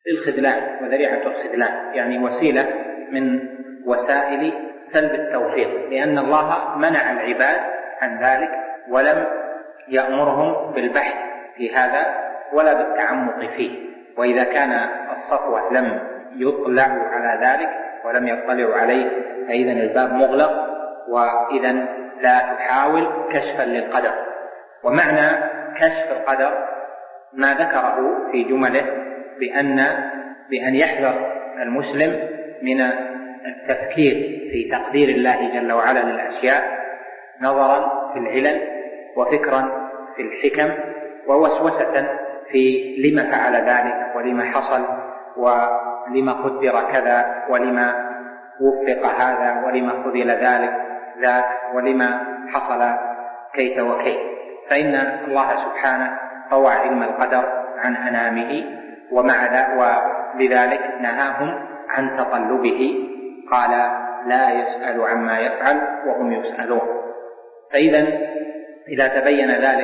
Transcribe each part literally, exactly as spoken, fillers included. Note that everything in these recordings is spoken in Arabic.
للخذلان وذريعة الخذلان، يعني وسيلة من وسائل سلب التوفيق، لأن الله منع العباد عن ذلك ولم يأمرهم بالبحث في هذا ولا بالتعمق فيه. وإذا كان الصفوة لم يطلعوا على ذلك ولم يطلعوا عليه فإذن الباب مغلق، وإذا لا تحاول كشفا للقدر. ومعنى كشف القدر ما ذكره في جمله بأن بأن يحذر المسلم من التفكير في تقدير الله جل وعلا للأشياء نظرا في العلل وفكرا في الحكم ووسوسة في لما فعل ذلك ولما حصل ولما قدر كذا ولما وفق هذا ولما خذل ذلك ذاك ولما حصل كيف وكيف. فإن الله سبحانه طوى علم القدر عن أنامه، ومع ولذلك نهاهم عن تطلبه، قال لا يسأل عما يفعل وهم يسألون. فإذا إذا تبين ذلك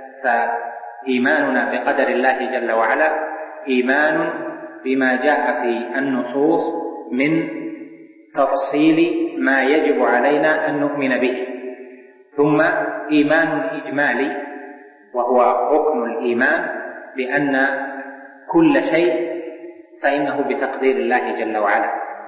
فإيماننا بقدر الله جل وعلا إيمان بما جاء في النصوص من تفصيل ما يجب علينا أن نؤمن به، ثم إيمان إجمالي وهو ركن الإيمان بأن كل شيء فإنه بتقدير الله جل وعلا،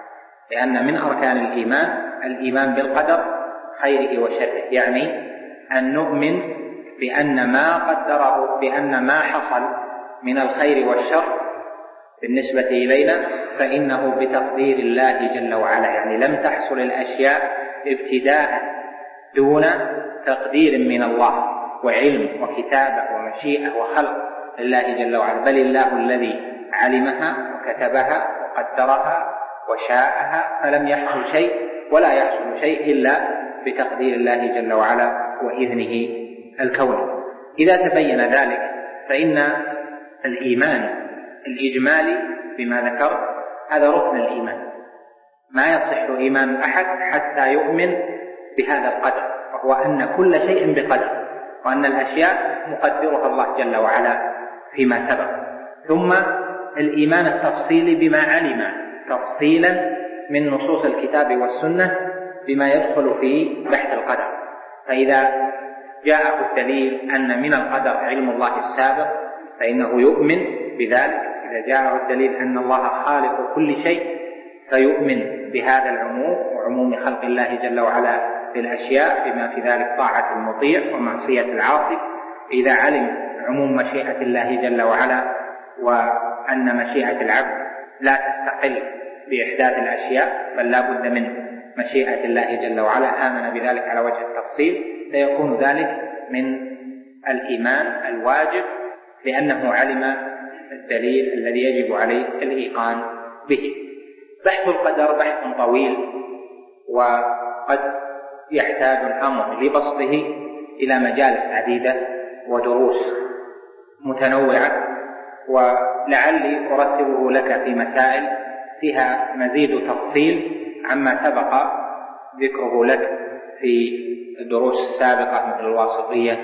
لأن من أركان الإيمان الإيمان بالقدر خيره وشره، يعني أن نؤمن بأن ما قدره بأن ما حصل من الخير والشر بالنسبة إلينا فإنه بتقدير الله جل وعلا، يعني لم تحصل الأشياء ابتداء دون تقدير من الله وعلم وكتابة ومشيئة وخلق لله جل وعلا، بل الله الذي علمها وكتبها وقدرها وشاءها، فلم يحصل شيء ولا يحصل شيء إلا بتقدير الله جل وعلا وإذنه الكوني. إذا تبين ذلك فإن الإيمان الإجمالي بما ذكر هذا ركن الإيمان، ما يصح إيمان أحد حتى يؤمن بهذا القدر، وهو أن كل شيء بقدر، وأن الأشياء مقدرها الله جل وعلا فيما سبق. ثم الإيمان التفصيلي بما علم تفصيلا من نصوص الكتاب والسنة بما يدخل في بحث القدر. فإذا جاءه الدليل أن من القدر علم الله السابق فإنه يؤمن بذلك، إذا جاءه الدليل أن الله خالق كل شيء فيؤمن بهذا العموم وعموم خلق الله جل وعلا في الأشياء بما في ذلك طاعة المطيع ومعصية العاصي. إذا علم عموم مشيئة الله جل وعلا وأن مشيئة العبد لا تستقل بإحداث الأشياء بل لا بد من مشيئة الله جل وعلا، آمن بذلك على وجه التفصيل، فيكون ذلك من الإيمان الواجب لأنه علم الدليل الذي يجب عليه الإيقان به. بحث القدر بحث طويل، وقد يحتاج الأمر لبسطه إلى مجالس عديدة ودروس متنوعة، ولعلي أرتبه لك في مسائل فيها مزيد تفصيل عما سبق ذكره لك في الدروس السابقة مثل الواسطية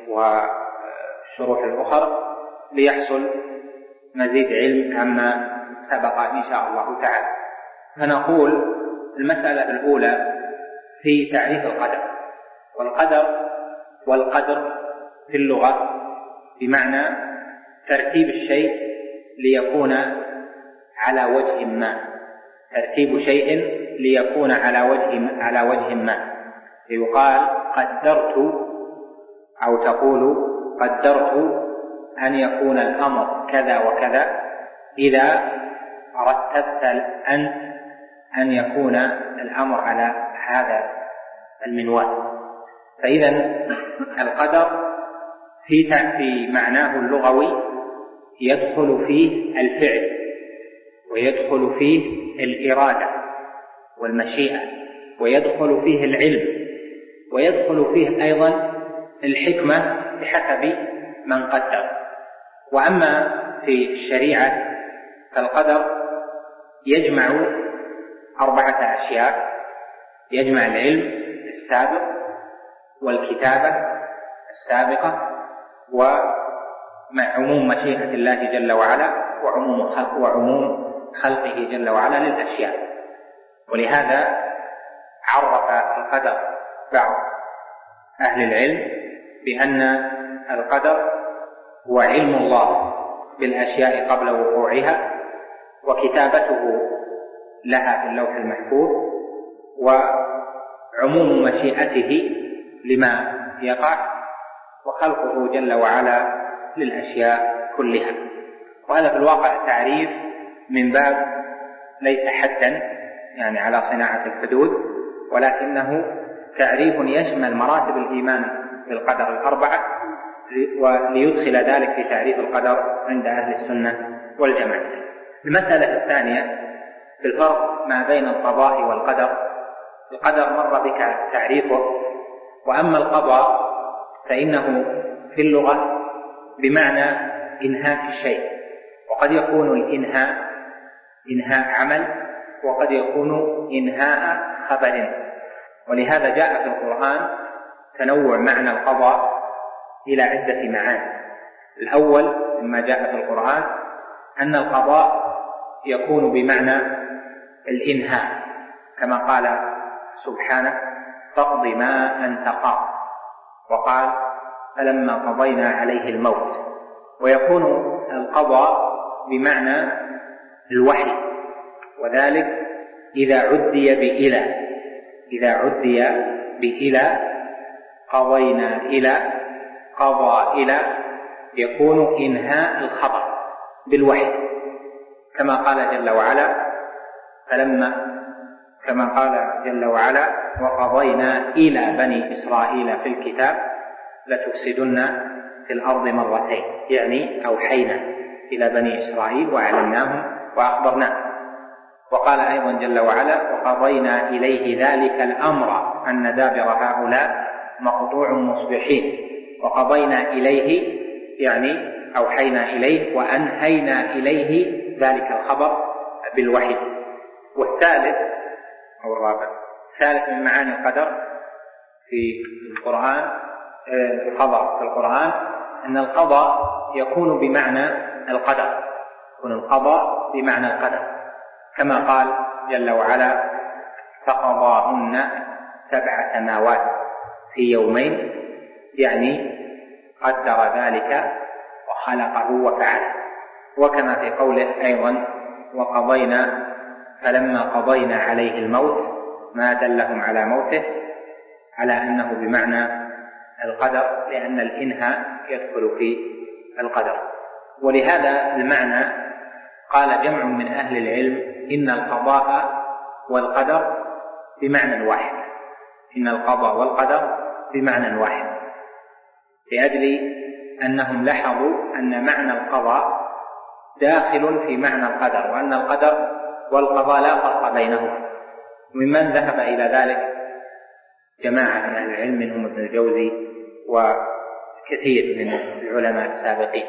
والشروح الأخرى، ليحصل مزيد علم عما سبق إن شاء الله تعالى. فنقول المسألة الأولى في تعريف القدر. والقدر والقدر في اللغة بمعنى ترتيب الشيء ليكون على وجه ما، ترتيب شيء ليكون على وجه على وجه ما. يقال قدرت أو تقول قدرت أن يكون الأمر كذا وكذا إذا رتبت أنت أن يكون الأمر على هذا المنوال. فإذا القدر في في معناه اللغوي يدخل فيه الفعل، ويدخل فيه الإرادة والمشيئة، ويدخل فيه العلم، ويدخل فيه أيضا الحكمة بحسب من قدر. وأما في الشريعة فالقدر يجمع أربعة أشياء، يجمع العلم السابق والكتابة السابقة عموم مشيئة الله جل وعلا وعموم خلق وعموم خلقه جل وعلا للأشياء. ولهذا عرف القدر بعض أهل العلم بأن القدر هو علم الله بالأشياء قبل وقوعها وكتابته لها في اللوح المحفوظ وعموم مشيئته لما يقع وخلقه جل وعلا للأشياء كلها. وهذا في الواقع تعريف من باب ليس حدا يعني على صناعة الحدود، ولكنه تعريف يشمل مراتب الإيمان بالقدر الأربعة وليدخل ذلك في تعريف القدر عند أهل السنة والجماعة. المسألة الثانية في الفرق ما بين القضاء والقدر. القدر مر بك تعريفه، وأما القضاء فإنه في اللغة بمعنى إنهاء الشيء، وقد يكون الإنهاء إنهاء عمل وقد يكون إنهاء خبر. ولهذا جاء في القرآن تنوع معنى القضاء إلى عدة معاني. الأول مما جاء في القرآن أن القضاء يكون بمعنى الإنهاء كما قال سبحانه فاقض ما أنت قاض، وقال فلما قضينا عليه الموت. ويكون القضاء بمعنى الوحي، وذلك إذا عدي بإلى إذا عدي بإلى قضينا إلى قضى إلى يكون إنهاء الخبر بالوحي كما قال جل وعلا فلما كما قال جل وعلا وقضينا إلى بني إسرائيل في الكتاب لتفسدن في الأرض مرتين، يعني أوحينا إلى بني إسرائيل وأعلمناهم وأخبرناهم. وقال أيضا جل وعلا وقضينا إليه ذلك الأمر أن دابر هؤلاء مقطوع مصبحين. وقضينا إليه يعني أوحينا إليه وأنهينا إليه ذلك الخبر بالوحي. والثالث أو الرابع ثالث من معاني القدر في القرآن القضاء في القرآن أن القضاء يكون بمعنى القدر، يكون القضاء بمعنى القدر كما قال جل وعلا فقضاهن سبع سماوات في يومين، يعني قدر ذلك وخلقه وفعله. وكما في قوله أيضا وقضينا فلما قضينا عليه الموت ما دلهم على موته، على أنه بمعنى القدر لأن الإنهاء يدخل في القدر. ولهذا المعنى قال جمع من أهل العلم إن القضاء والقدر بمعنى واحد إن القضاء والقدر بمعنى واحد لأجل أنهم لاحظوا أن معنى القضاء داخل في معنى القدر، وأن القدر والقضاء لا فرق بينهما. وممن ذهب إلى ذلك جماعة من أهل العلم منهم ابن الجوزي وكثير من العلماء السابقين.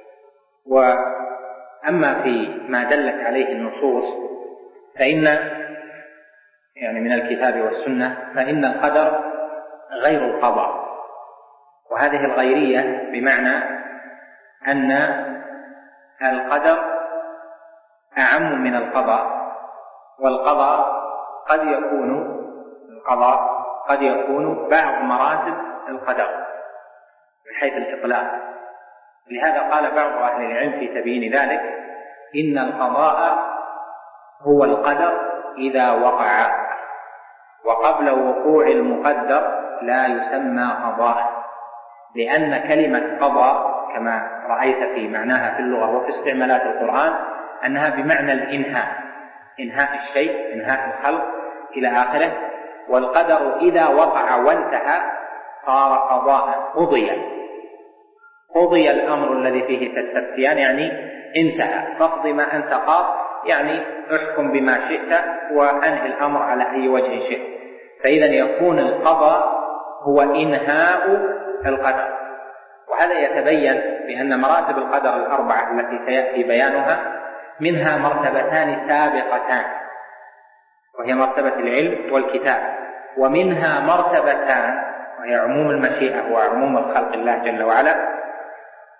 وأما في ما دلت عليه النصوص فإن يعني من الكتاب والسنة فإن القدر غير القضاء، وهذه الغيرية بمعنى أن القدر أعم من القضاء، والقضاء قد يكون القضاء قد يكون بعض مراتب القدر من حيث الإطلاق. لهذا قال بعض أهل العلم في تبيين ذلك إن القضاء هو القدر إذا وقع، وقبل وقوع المقدر لا يسمى قضاء، لأن كلمة قضاء كما رأيت في معناها في اللغة وفي استعمالات القرآن أنها بمعنى الإنهاء، إنهاء الشيء، إنهاء الخلق إلى آخره. والقدر إذا وقع وانتهى صار قضاء، قضي قضي الأمر الذي فيه تستفتيان، يعني انتهى، فاقض ما أنت قاض، يعني احكم بما شئت وأنهي الأمر على أي وجه شئت. فإذا يكون القضاء هو إنهاء القدر. وهذا يتبين بأن مراتب القدر الأربعة التي سيأتي بيانها منها مرتبتان سابقتان، وهي مرتبة العلم والكتاب، ومنها مرتبتان وهي عموم المشيئة وعموم الخلق الله جل وعلا،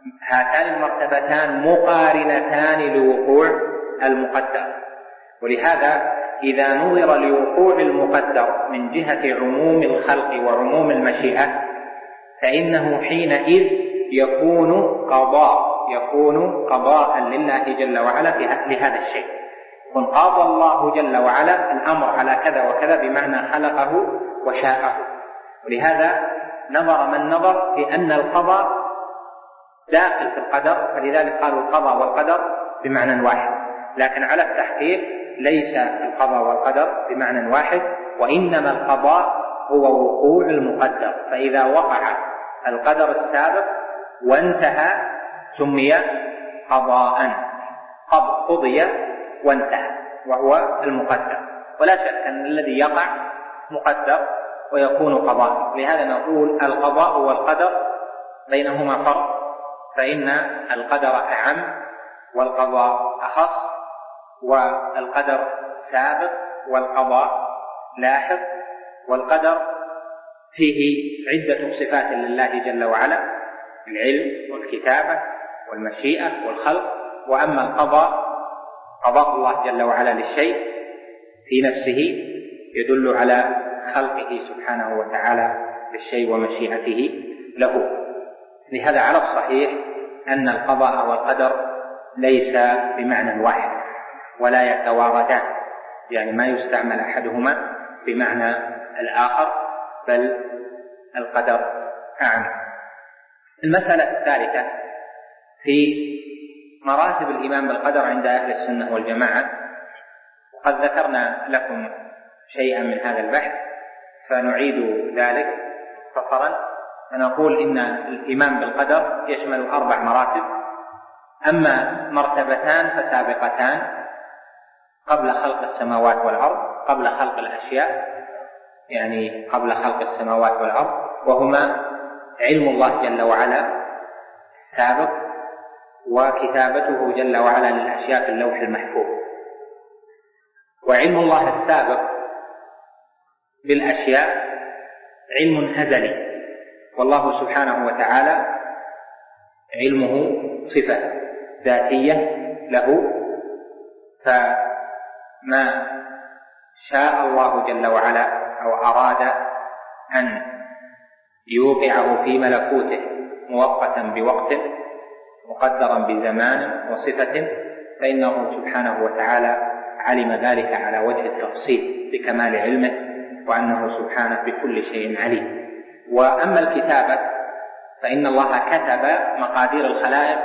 هاتان المرتبتان مقارنتان لوقوع المقدر. ولهذا إذا نظر لوقوع المقدر من جهة عموم الخلق وعموم المشيئة فإنه حينئذ يكون قضاء يكون قضاء لله جل وعلا لهذا الشيء. يكون قضى الله جل وعلا الأمر على كذا وكذا بمعنى خلقه وشاءه. ولهذا نظر من نظر في أن القضاء داخل في القدر، فلذلك قالوا القضاء والقدر بمعنى واحد. لكن على التحقيق ليس القضاء والقدر بمعنى واحد، وإنما القضاء هو وقوع المقدر. فإذا وقع القدر السابق وانتهى سمي قضاء، قد قضي وانتهى وهو المقدر. ولا شك أن الذي يقع مقدر ويكون قضاء. لهذا نقول القضاء والقدر بينهما فرق، فإن القدر أعم والقضاء أخص، والقدر سابق والقضاء لاحق. والقدر فيه عدة صفات لله جل وعلا: العلم والكتابة والمشيئة والخلق. وأما القضاء قضاء الله جل وعلا للشيء في نفسه يدل على خلقه سبحانه وتعالى للشيء ومشيئته له. لهذا على الصحيح أن القضاء والقدر ليس بمعنى واحد ولا يتواردان، يعني ما يستعمل أحدهما بمعنى الآخر، بل القدر أعم. المسألة الثالثة في مراتب الإيمان بالقدر عند أهل السنة والجماعة، وقد ذكرنا لكم شيئا من هذا البحث فنعيد ذلك مختصرا. فنقول إن الإيمان بالقدر يشمل أربع مراتب. أما مرتبتان فسابقتان قبل خلق السماوات والأرض، قبل خلق الأشياء، يعني قبل خلق السماوات والأرض، وهما علم الله جل وعلا السابق وكتابته جل وعلا للأشياء في اللوح المحفوظ. وعلم الله السابق بالأشياء علم أزلي، والله سبحانه وتعالى علمه صفة ذاتية له، فما شاء الله جل وعلا أو أراد أن يوقعه في ملكوته مؤقتا بوقت مقدرا بزمان وصفة، فإنه سبحانه وتعالى علم ذلك على وجه التفصيل بكمال علمه، وأنه سبحانه بكل شيء عليم. وأما الكتابة فإن الله كتب مقادير الخلائق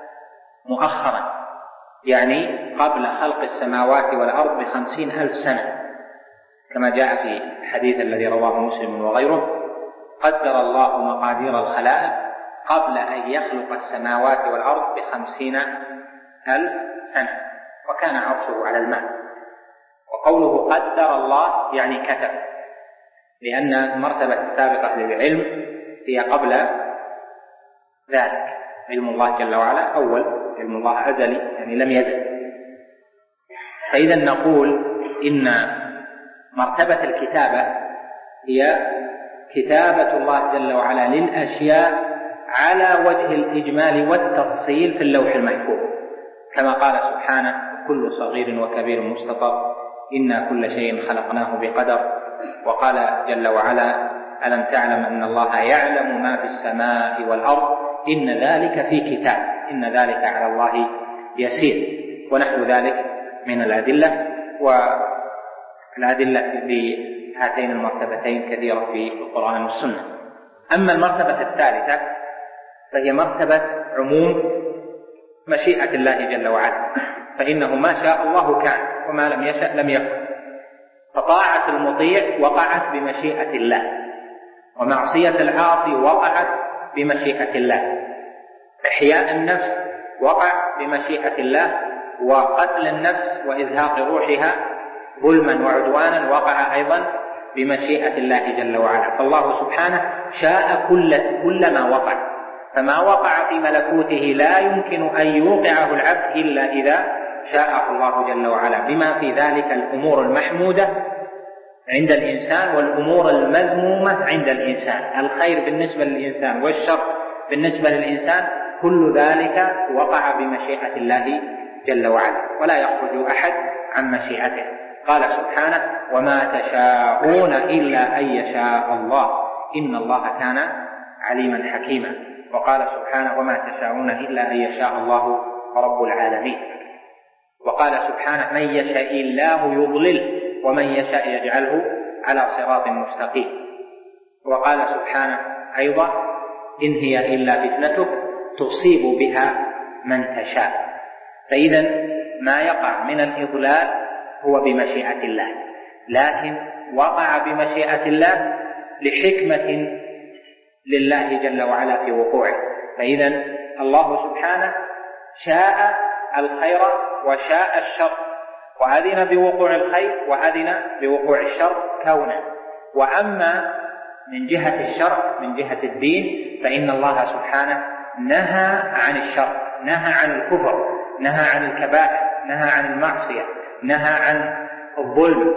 مؤخرا، يعني قبل خلق السماوات والأرض بخمسين ألف سنة، كما جاء في الحديث الذي رواه مسلم وغيره: قدر الله مقادير الخلائق قبل أن يخلق السماوات والأرض بخمسين ألف سنة، وكان عرشه على الماء. وقوله قدر الله يعني كتب، لأن المرتبة السابقة للعلم هي قبل ذلك. علم الله جل وعلا أول، علم الله أزلي يعني لم يزل. فإذا نقول إن مرتبة الكتابة هي كتابة الله جل وعلا للأشياء على وجه الإجمال والتفصيل في اللوح المحفوظ، كما قال سبحانه: كل صغير وكبير مستطر، إنا كل شيء خلقناه بقدر. وقال جل وعلا: ألم تعلم أن الله يعلم ما في السماء والأرض، إن ذلك في كتاب، إن ذلك على الله يسير. ونحو ذلك من الأدلة، والأدلة بهاتين المرتبتين كثيرة في القرآن والسنة. أما المرتبة الثالثة فهي مرتبة عموم مشيئة الله جل وعلا، فإنه ما شاء الله كان وما لم يشأ لم يكن. فطاعة المطيع وقعت بمشيئة الله، ومعصية العاصي وقعت بمشيئة الله. إحياء النفس وقع بمشيئة الله، وقتل النفس وإزهاق روحها ظلما وعدوانا وقع أيضا بمشيئة الله جل وعلا. فالله سبحانه شاء كل, كل ما وقع، فما وقع في ملكوته لا يمكن أن يوقعه العبد إلا إذا شاءه الله جل وعلا، بما في ذلك الأمور المحمودة عند الإنسان والأمور المذمومة عند الإنسان. الخير بالنسبة للإنسان والشر بالنسبة للإنسان كل ذلك وقع بمشيئة الله جل وعلا، ولا يخرج أحد عن مشيئته. قال سبحانه: وما تشاءون إلا أن يشاء الله إن الله كان عليما حكيما. وقال سبحانه: وما تشاءون إلا أن يشاء الله رب العالمين. وقال سبحانه: من يشاء الله يضلل ومن يشاء يجعله على صراط مستقيم. وقال سبحانه أيضا: إن هي إلا فتنتك تصيب بها من تشاء. فإذا ما يقع من الإضلال هو بمشيئة الله، لكن وقع بمشيئة الله لحكمة لله جل وعلا في وقوعه. فإذا الله سبحانه شاء الخير وشاء الشر، وأذن بوقوع الخير وأذن بوقوع الشر كونا. وأما من جهة الشر من جهة الدين فإن الله سبحانه نهى عن الشر، نهى عن الكفر، نهى عن الكبائر، نهى عن المعصية، نهى عن الظلم،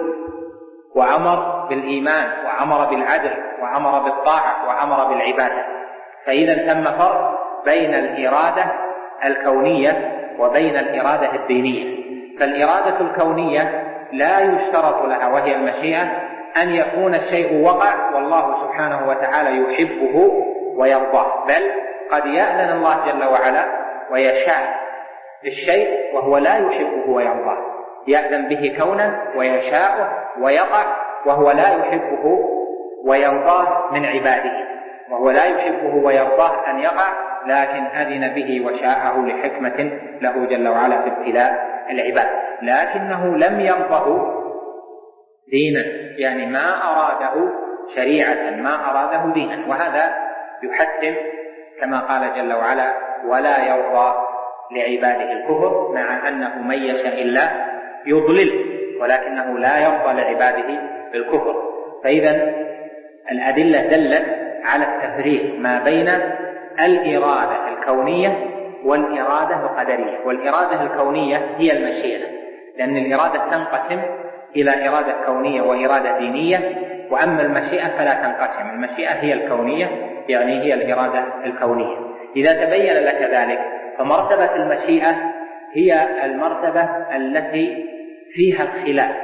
وأمر بالإيمان، وأمر بالعدل، وأمر بالطاعة، وأمر بالعبادة. فإذا ثم فرق بين الإرادة الكونية وبين الإرادة الدينية. فالإرادة الكونية لا يشترط لها، وهي المشيئة، أن يكون الشيء وقع والله سبحانه وتعالى يحبه ويرضاه، بل قد يأذن الله جل وعلا ويشاء الشيء وهو لا يحبه ويرضاه، يأذن به كونا ويشاءه ويقع وهو لا يحبه ويرضاه من عباده، وهو لا يحبه ويرضاه أن يقع، لكن أذن به وشاءه لحكمة له جل وعلا في ابتلاء العباد، لكنه لم يرضه دينا، يعني ما أراده شريعة، ما أراده دينا. وهذا يحتم كما قال جل وعلا: ولا يرضى لعباده الكفر، مع أنه من يشاء الله يضلل، ولكنه لا يرضى لعباده بالكفر. فإذا الأدلة دلت على التفريق ما بين الإرادة الكونية والإرادة القدرية. والإرادة الكونية هي المشيئة، لأن الإرادة تنقسم إلى إرادة كونية وإرادة دينية، وأما المشيئة فلا تنقسم. المشيئة هي الكونية، يعني هي الإرادة الكونية. إذا تبين لك ذلك فمرتبة المشيئة هي المرتبة التي فيها الخلاف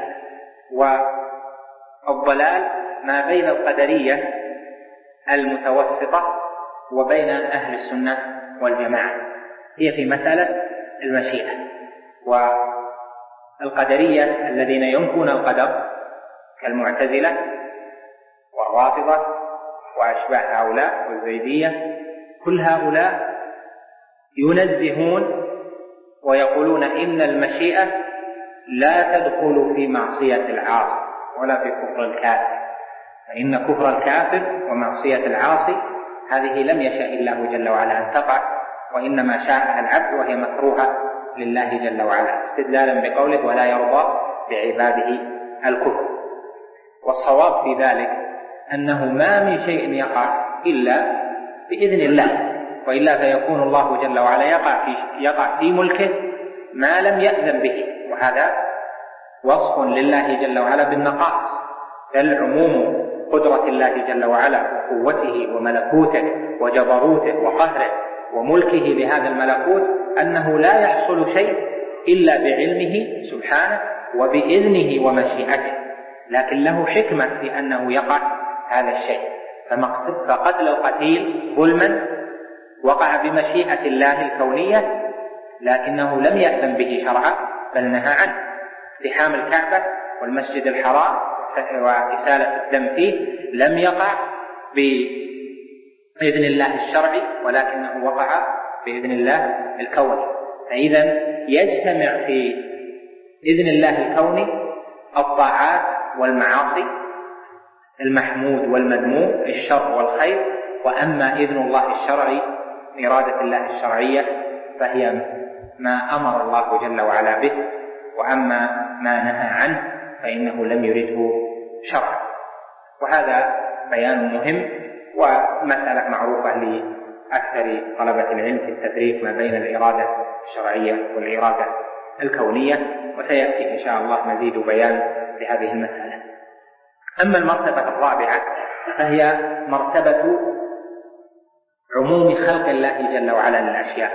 والضلال ما بين القدرية المتوسطة وبين أهل السنة والجماعة، هي في مسألة المشيئة. والقدرية الذين ينكرون القدر كالمعتزلة والرافضة وأشباه هؤلاء والزيدية، كل هؤلاء ينزهون ويقولون إن المشيئة لا تدخل في معصية العاصي ولا في كفر الكافر، فإن كفر الكافر ومعصية العاصي هذه لم يشاء الله جل وعلا أن تقع، وإنما شاءها العبد وهي مكروهة لله جل وعلا، استدلالا بقوله: ولا يرضى بعباده الكفر. والصواب في ذلك أنه ما من شيء يقع إلا بإذن الله، وإلا فيكون الله جل وعلا يقع في, يقع في ملكه ما لم يأذن به، وهذا وصف لله جل وعلا بالنقائص، بل عموم قدرة الله جل وعلا وقوته وملكوته وجبروته وقهره وملكه لهذا الملكوت أنه لا يحصل شيء إلا بعلمه سبحانه وبإذنه ومشيئته، لكن له حكمة في أنه يقع هذا الشيء. فقتل القتيل ظلما وقع بمشيئة الله الكونية، لكنه لم يأذن به شرعا بل نهى عنه. اقتحام الكعبة والمسجد الحرام وإسالة الدم فيه لم يقع بإذن الله الشرعي، ولكنه وقع بإذن الله الكوني. فإذا يجتمع في إذن الله الكوني الطاعات والمعاصي، المحمود والمذموم، الشر والخير. وأما إذن الله الشرعي، إرادة الله الشرعية، فهي ما أمر الله جل وعلا به، وأما ما نهى عنه فإنه لم يرده شرعا. وهذا بيان مهم ومسألة معروفة لأكثر طلبة العلم في التفريق ما بين الإرادة الشرعية والإرادة الكونية، وسيأتي إن شاء الله مزيد بيان لهذه المسألة. أما المرتبة الرابعة فهي مرتبة عموم خلق الله جل وعلا للأشياء.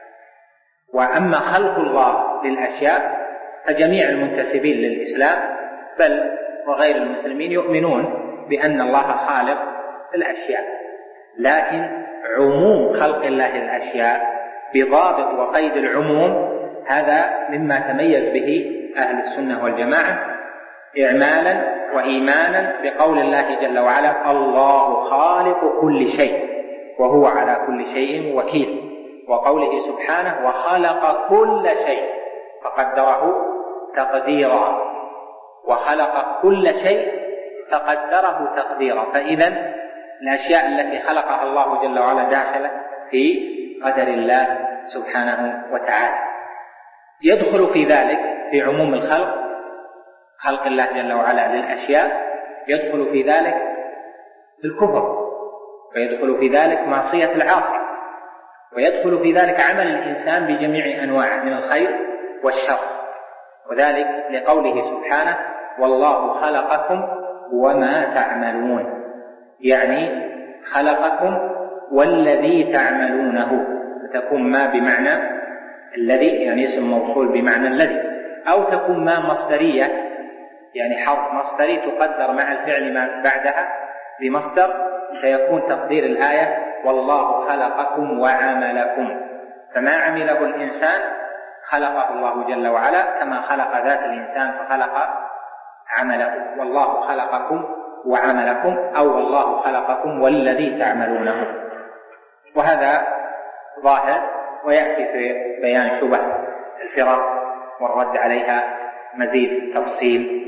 وأما خلق الله للأشياء فجميع المنتسبين للإسلام بل وغير المسلمين يؤمنون بأن الله خالق الأشياء، لكن عموم خلق الله للأشياء بضابط وقيد العموم هذا مما تميز به أهل السنة والجماعة إعمالا وإيمانا بقول الله جل وعلا: الله خالق كل شيء وهو على كل شيء وكيل، وقوله سبحانه: وخلق كل شيء فقدره تقديرا، وخلق كل شيء فقدره تقديرا. فإذا الأشياء التي خلقها الله جل وعلا داخلة في قدر الله سبحانه وتعالى. يدخل في ذلك في عموم الخلق، خلق الله جل وعلا للأشياء، يدخل في ذلك الكفر، ويدخل في ذلك معصية العاصي، ويدخل في ذلك عمل الإنسان بجميع أنواعه من الخير والشر، وذلك لقوله سبحانه: والله خلقكم وما تعملون، يعني خلقكم والذي تعملونه، تكون ما بمعنى الذي، يعني اسم موصول بمعنى الذي، أو تكون ما مصدرية، يعني حرف مصدري تقدر مع الفعل ما بعدها بمصدر، فيكون تقدير الآية: والله خلقكم وعملكم، فما عمله الإنسان خلقه الله جل وعلا كما خلق ذات الإنسان فخلق عمله. والله خلقكم وعملكم، أو والله خلقكم والذي تعملونه. وهذا ظاهر ويأتي في بيان شبه الفرق والرد عليها مزيد تفصيل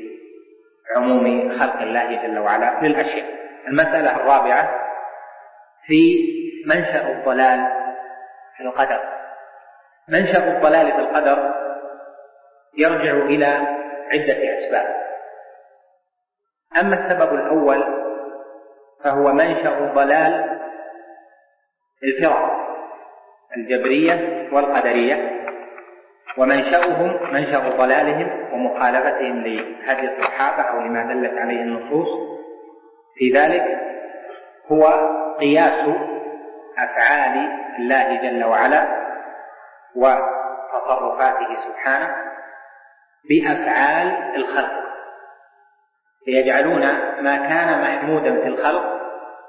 لعموم خلق الله جل وعلا للأشياء. المسألة الرابعة في منشأ الضلال في القدر. منشأ الضلال في القدر يرجع إلى عدة أسباب. أما السبب الأول فهو منشأ ضلال الفرق الجبرية والقدرية، ومنشأهم منشأ ضلالهم ومخالفتهم لهدي الصحابة أو لما دلت عليه النصوص في ذلك هو قياس أفعال الله جل وعلا وتصرفاته سبحانه بأفعال الخلق، يجعلون ما كان محمودا في الخلق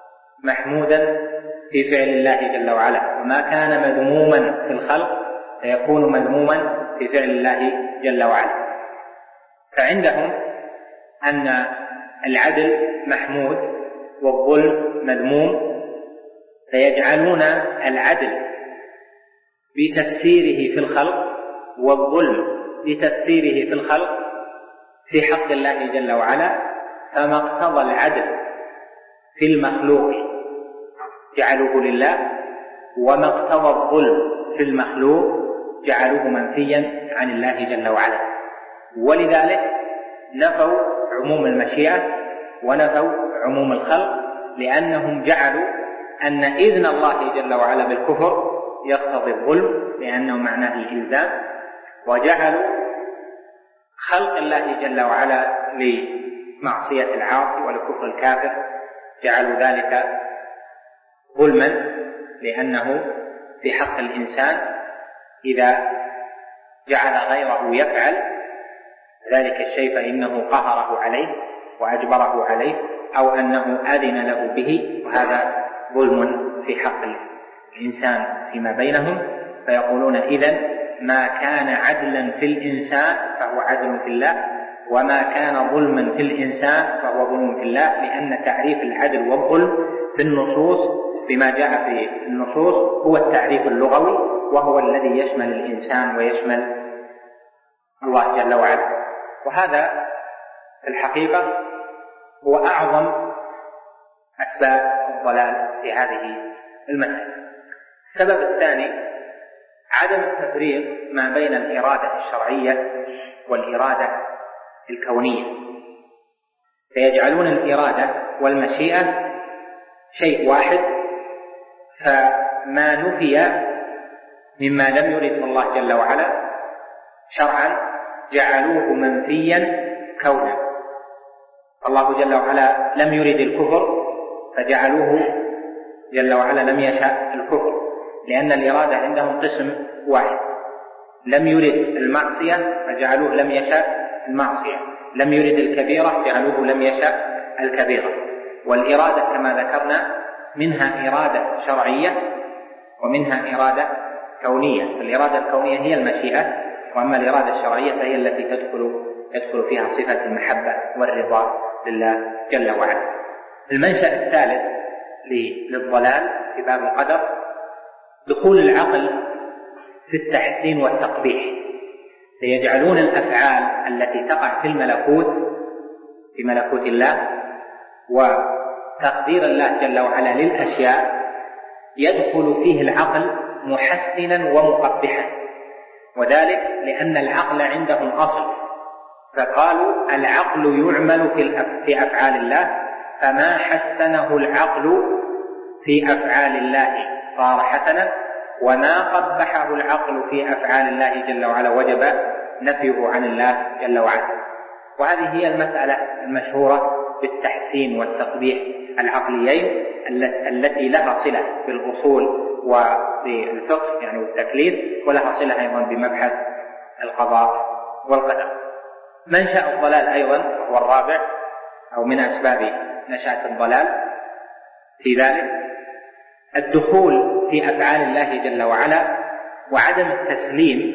محمودا في فعل الله جل وعلا، وما كان مذموما في الخلق فيكون مذموما في فعل الله جل وعلا. فعندهم أن العدل محمود والظلم مذموم، فيجعلون العدل بتفسيره في الخلق والظلم بتفسيره في الخلق في حق الله جل وعلا، فما اقتضى العدل في المخلوق جعلوه لله، وما اقتضى الظلم في المخلوق جعلوه منفيا عن الله جل وعلا. ولذلك نفوا عموم المشيئة ونفوا عموم الخلق، لأنهم جعلوا أن إذن الله جل وعلا بالكفر يقتضي الظلم لأنه معناه الإلزام، وجعلوا خلق الله جل وعلا لمعصية العاصي ولكفر الكافر جعلوا ذلك ظلما، لأنه في حق الإنسان إذا جعل غيره يفعل ذلك الشيء فإنه قهره عليه وأجبره عليه، أو أنه أذن له به، وهذا ظلم في حق الإنسان فيما بينهم. فيقولون إذن ما كان عدلا في الإنسان فهو عدل في الله، وما كان ظلما في الإنسان فهو ظلم في الله، لأن تعريف العدل والظلم في النصوص بما جاء في النصوص هو التعريف اللغوي، وهو الذي يشمل الإنسان ويشمل الله جل وعلا. وهذا في الحقيقة هو أعظم أسباب الضلال في هذه المسألة. السبب الثاني عدم التفريق ما بين الإرادة الشرعية والإرادة الكونية، فيجعلون الإرادة والمشيئة شيء واحد، فما نفي مما لم يرد الله جل وعلا شرعا جعلوه منفيا كونا. الله جل وعلا لم يرد الكفر فجعلوه جل وعلا لم يشاء الكفر، لأن الإرادة عندهم قسم واحد، لم يرد المعصية فجعلوه لم يشاء المعصية، لم يرد الكبيرة جعلوه لم يشاء الكبيرة. والإرادة كما ذكرنا منها إرادة شرعية ومنها إرادة كونية. الإرادة الكونية هي المشيئة، وأما الإرادة الشرعية فهي التي تدخل يدخل فيها صفة المحبة والرضا لله جل وعلا. المنشأ الثالث للضلال في باب القدر دخول العقل في التحسين والتقبيح، فيجعلون الأفعال التي تقع في الملكوت في ملكوت الله وتقدير الله جل وعلا للأشياء يدخل فيه العقل محسنا ومقبحا، وذلك لأن العقل عندهم أصل، فقالوا العقل يعمل في أفعال الله، فما حسنه العقل في أفعال الله صار حسنا، وما قبحه العقل في أفعال الله جل وعلا وجب نفيه عن الله جل وعلا. وهذه هي المسألة المشهورة بالتحسين والتقبيح العقليين التي لها صلة بالأصول وبالفقه يعني والتكليف، ولها صلة أيضا بمبحث القضاء والقدر. منشأ الضلال أيضا هو الرابع أو من أسباب نشأة الضلال في ذلك الدخول في أفعال الله جل وعلا وعدم التسليم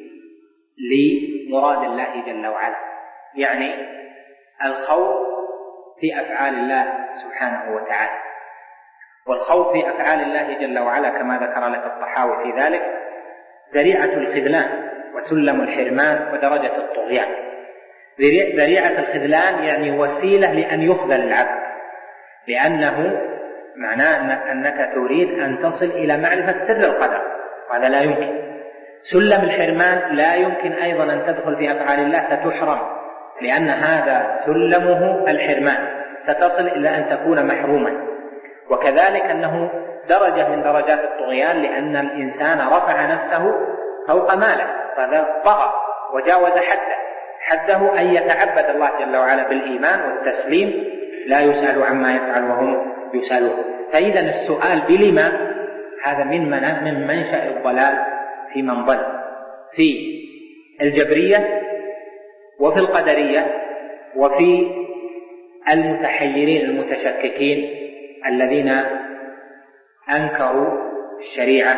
لمراد الله جل وعلا، يعني الخوف في أفعال الله سبحانه وتعالى. والخوف في أفعال الله جل وعلا كما ذكر لك الطحاوي في ذلك ذريعة الخذلان وسلم الحرمان ودرجة الطغيان. ذريعة الخذلان يعني وسيلة لأن يخذل العبد، لأنه معناه أنك تريد أن تصل إلى معرفة سر القدر، وهذا لا يمكن. سلم الحرمان لا يمكن أيضا أن تدخل في أفعال الله فتحرم، لأن هذا سلمه الحرمان، ستصل إلى أن تكون محروما. وكذلك أنه درجة من درجات الطغيان، لأن الإنسان رفع نفسه فوق ماله، فذا طغى وجاوز حده حده أن يتعبد الله جل وعلا بالإيمان والتسليم، لا يسأل عما يفعل وهم يسألون. فإذا السؤال بلما هذا من من منشأ الضلال في من ضل في الجبرية وفي القدرية وفي المتحيرين المتشككين الذين أنكروا الشريعة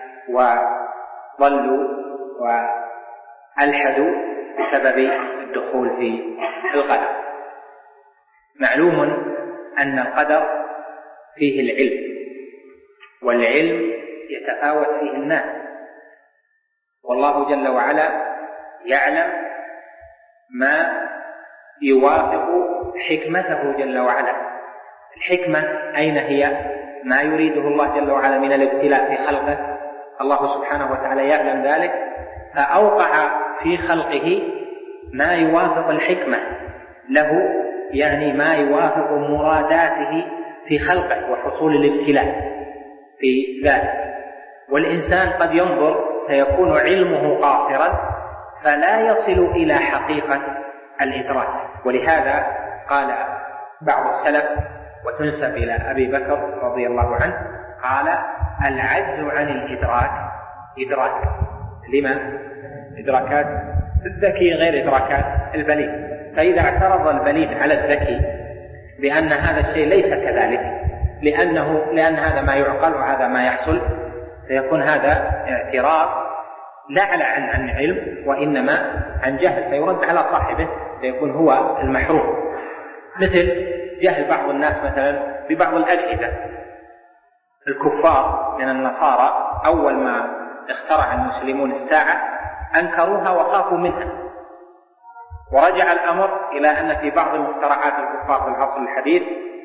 وضلوا وألحدوا بسبب الدخول في القدر. معلوم أن القدر فيه العلم، والعلم يتفاوت فيه الناس، والله جل وعلا يعلم ما يوافق حكمته جل وعلا. الحكمة أين هي؟ ما يريده الله جل وعلا من الابتلاء في خلقه، الله سبحانه وتعالى يعلم ذلك، فأوقع في خلقه ما يوافق الحكمة له، يعني ما يوافق مراداته في خلقه وحصول الابتلاء في ذلك. والإنسان قد ينظر فيكون علمه قاصرا فلا يصل إلى حقيقة الإدراك. ولهذا قال بعض السلف وتنسب إلى أبي بكر رضي الله عنه، قال العجز عن الإدراك إدراك. لما؟ إدراكات الذكي غير إدراكات البليد، فإذا اعترض البليد على الذكي بأن هذا الشيء ليس كذلك لأنه لأن هذا ما يعقل وهذا ما يحصل، فيكون هذا اعتراض لا على عن, عن علم وإنما عن جهل، فيرد على صاحبه فيكون هو المحروم. مثل جهل بعض الناس مثلا ببعض الأجهزة. الكفار من النصارى أول ما اخترع المسلمون الساعة أنكروها وخافوا منها، ورجع الأمر إلى أن في بعض المخترعات الكفار في العصر الحديث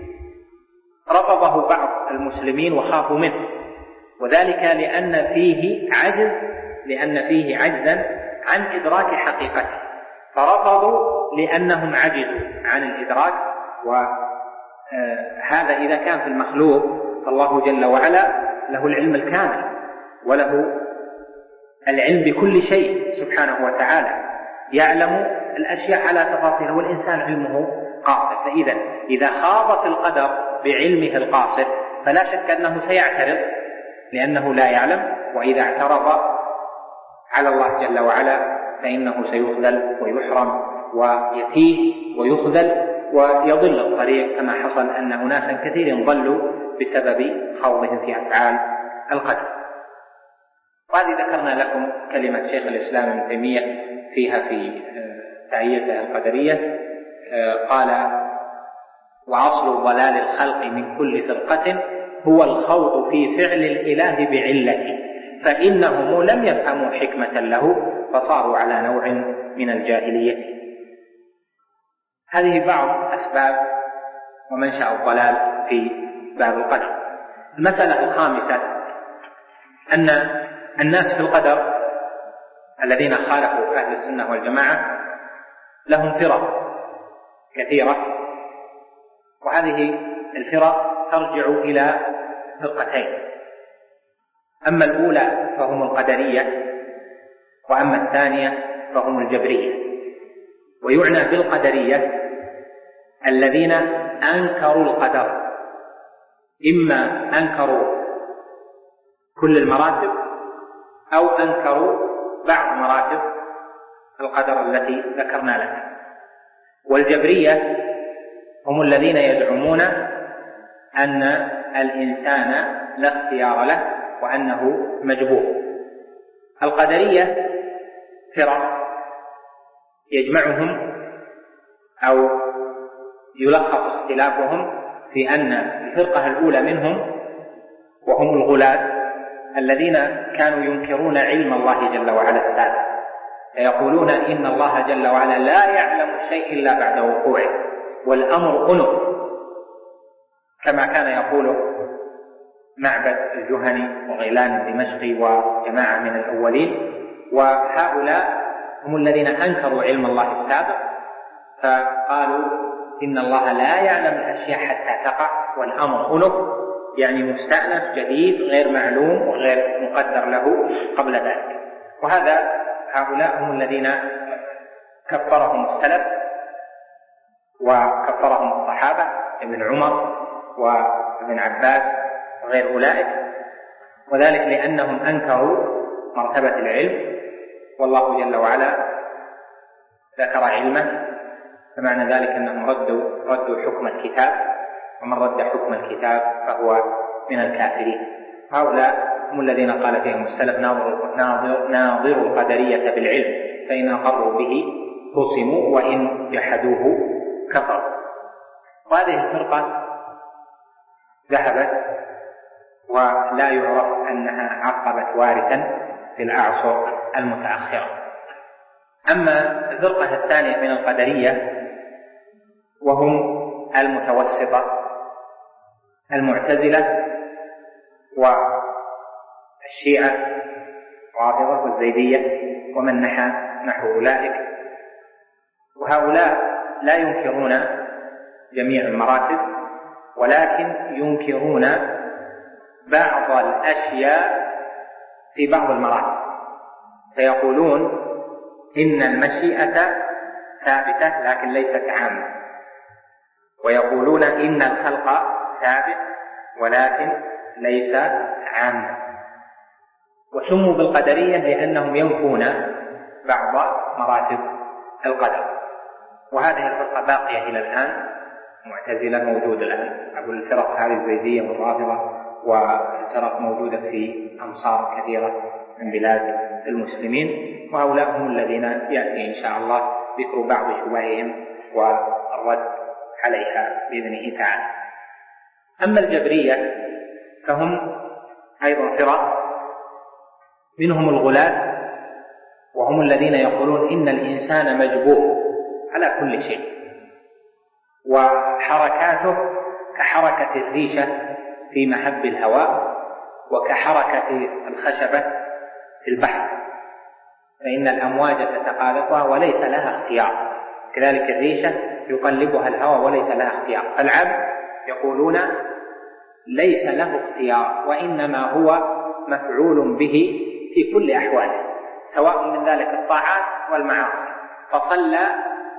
رفضه بعض المسلمين وخافوا منه، وذلك لأن فيه عجز لأن فيه عجزا عن إدراك حقيقته، فرفضوا لأنهم عجزوا عن الإدراك. وهذا إذا كان في المخلوق فالله جل وعلا له العلم الكامل وله العلم بكل شيء سبحانه وتعالى، يعلم الأشياء على تفاصيلها، والإنسان علمه قاصر. فإذا إذا خاض في القدر بعلمه القاصر فلا شك أنه سيعترض لأنه لا يعلم، وإذا اعترض على الله جل وعلا فإنه سيخذل ويحرم ويتيه ويخذل ويضل الطريق، كما حصل أن أناسا كثير ضلوا بسبب خوضهم في أفعال القدر. وهذه ذكرنا لكم كلمة شيخ الإسلام ابن تيمية فيها في تأييده القدرية، قال: وأصل ضلال الخلق من كل فرقة هو الخوض في فعل الإله بعلة، فإنهم لم يفهموا حكمة له فصاروا على نوع من الجاهلية. هذه بعض أسباب ومنشأ الضلال في باب القدر. المسألة الخامسة أن الناس في القدر الذين خالفوا أهل السنة والجماعة لهم فرق كثيرة، وهذه الفرق ترجع إلى فرقتين: أما الأولى فهم القدرية، وأما الثانية فهم الجبرية. ويعنى بالقدرية الذين أنكروا القدر، إما أنكروا كل المراتب أو أنكروا بعض مراتب القدر التي ذكرنا لها. والجبرية هم الذين يزعمون أن الإنسان لا اختيار له وأنه مجبور. القدرية فرق يجمعهم أو يلخص اختلافهم في أن الفرقة الأولى منهم وهم الغلاة الذين كانوا ينكرون علم الله جل وعلا السابق، فيقولون إن الله جل وعلا لا يعلم الشيء إلا بعد وقوعه والأمر أنف، كما كان يقوله معبد الجهني وغيلان الدمشقي وجماعة من الأولين. وهؤلاء هم الذين أنكروا علم الله السابق، فقالوا إن الله لا يعلم الأشياء حتى تقع والأمر أنف، يعني مستأنف جديد غير معلوم وغير مقدر له قبل ذلك. وهذا هؤلاء هم الذين كفرهم السلف وكفرهم الصحابة ابن عمر وابن عباس وغير أولئك، وذلك لأنهم أنكروا مرتبة العلم، والله جل وعلا ذكر علمه، فمعنى ذلك أنهم ردوا, ردوا حكم الكتاب، ومن رد حكم الكتاب فهو من الكافرين. هؤلاء هم الذين قال فيهم السلف: ناظروا ناظر ناظر القدرية بالعلم فإن أقروا به خصموا وإن جحدوه كفروا. وهذه الفرقة ذهبت ولا يعرف أنها عقبت وارثا في الأعصر المتأخرة. أما الفرقة الثانية من القدرية وهم المتوسطة المعتزلة والشيعة الرافضة والزيدية ومن نحى نحو أولئك. وهؤلاء لا ينكرون جميع المراتب، ولكن ينكرون بعض الأشياء في بعض المراتب، فيقولون إن المشيئة ثابتة لكن ليست عامة، ويقولون إن الخلق ثابت ولكن ليس عاما. وسموا بالقدرية لأنهم ينفون بعض مراتب القدر. وهذه الفرقة باقية إلى الآن، معتزلة موجودة الآن، أبو الفرق هذه الزيدية والرافضة، والفرق موجودة في أمصار كثيرة من بلاد المسلمين، وهؤلاء هم الذين يأتي إن شاء الله ذكر بعض شبههم والرد عليها بإذنه تعالى. أما الجبرية فهم أيضا فرق، منهم الغلاة وهم الذين يقولون إن الإنسان مجبور على كل شيء، وحركاته كحركة الريشة في محب الهواء وكحركة الخشبة في البحر، فإن الأمواج تتقالبها وليس لها اختيار، كذلك الريشة يقلبها الهواء وليس لها اختيار. العبد يقولون ليس له اختيار، وإنما هو مفعول به في كل أحواله، سواء من ذلك الطاعات والمعاصي، فصلى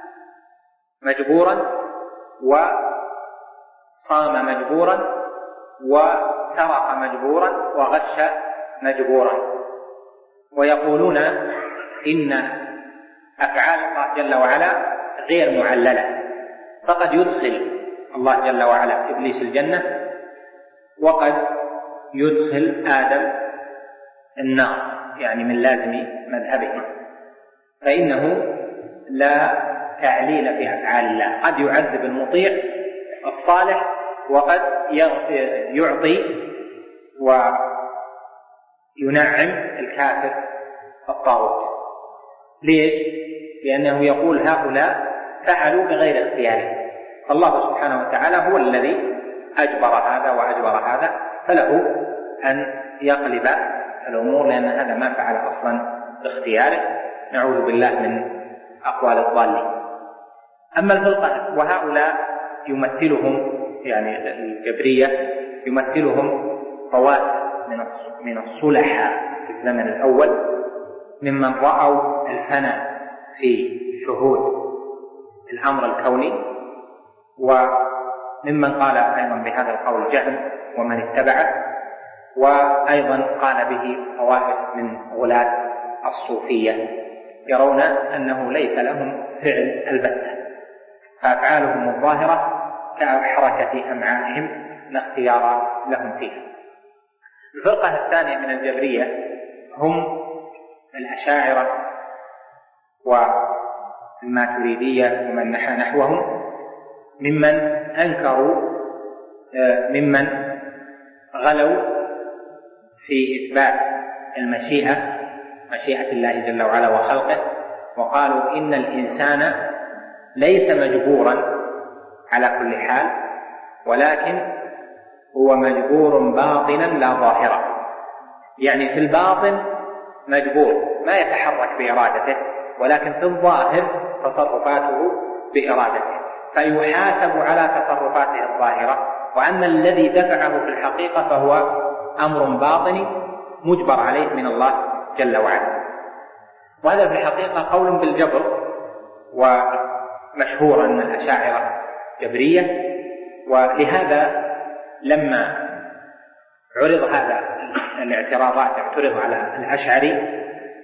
مجبورا وصام مجبورا وسرق مجبورا وغش مجبورا. ويقولون إن أفعال الله جل وعلا غير معللة، فقد يدخل الله جل وعلا إبليس الجنة وقد يدخل آدم النار، يعني من لازم مذهبه، فإنه لا تعليل في أفعال الله. قد يعذب المطيع الصالح وقد يعطي وينعم الكافر الطاغوت. ليش؟ لأنه يقول هؤلاء فعلوا بغير اختياره، فالله سبحانه وتعالى هو الذي أجبر هذا وأجبر هذا، فله أن يقلب الأمور، لأن هذا ما فعل أصلا باختياره. نعوذ بالله من أقوال الضالين. أما الفرقة وهؤلاء يمثلهم يعني الجبرية يمثلهم طوائف من الصلحاء في الزمن الأول ممن رأوا الفناء في شهود الأمر الكوني، وممن قال أيضا بهذا القول جهم ومن اتبعه، وأيضا قال به طوائف من غلاة الصوفية يرون أنه ليس لهم فعل البتة، فأفعالهم الظاهرة كحركة أمعائهم لا اختيار لهم فيها. الفرقة الثانية من الجبرية هم الأشاعرة والماتريدية ومن نحى نحوهم، ممن أنكروا ممن غلوا في إثبات المشيئة مشيئة الله جل وعلا وخلقه، وقالوا إن الإنسان ليس مجبورا على كل حال، ولكن هو مجبور باطنا لا ظاهرا، يعني في الباطن مجبور ما يتحرك بإرادته، ولكن في الظاهر تصرفاته بإرادته، فيحاسب على تصرفاته الظاهرة. وأما الذي دفعه في الحقيقة فهو أمر باطني مجبر عليه من الله جل وعلا. وهذا في الحقيقة قول بالجبر، ومشهور أن الأشاعرة جبرية. ولهذا لما عرض هذا الاعتراضات اعترض على الأشعري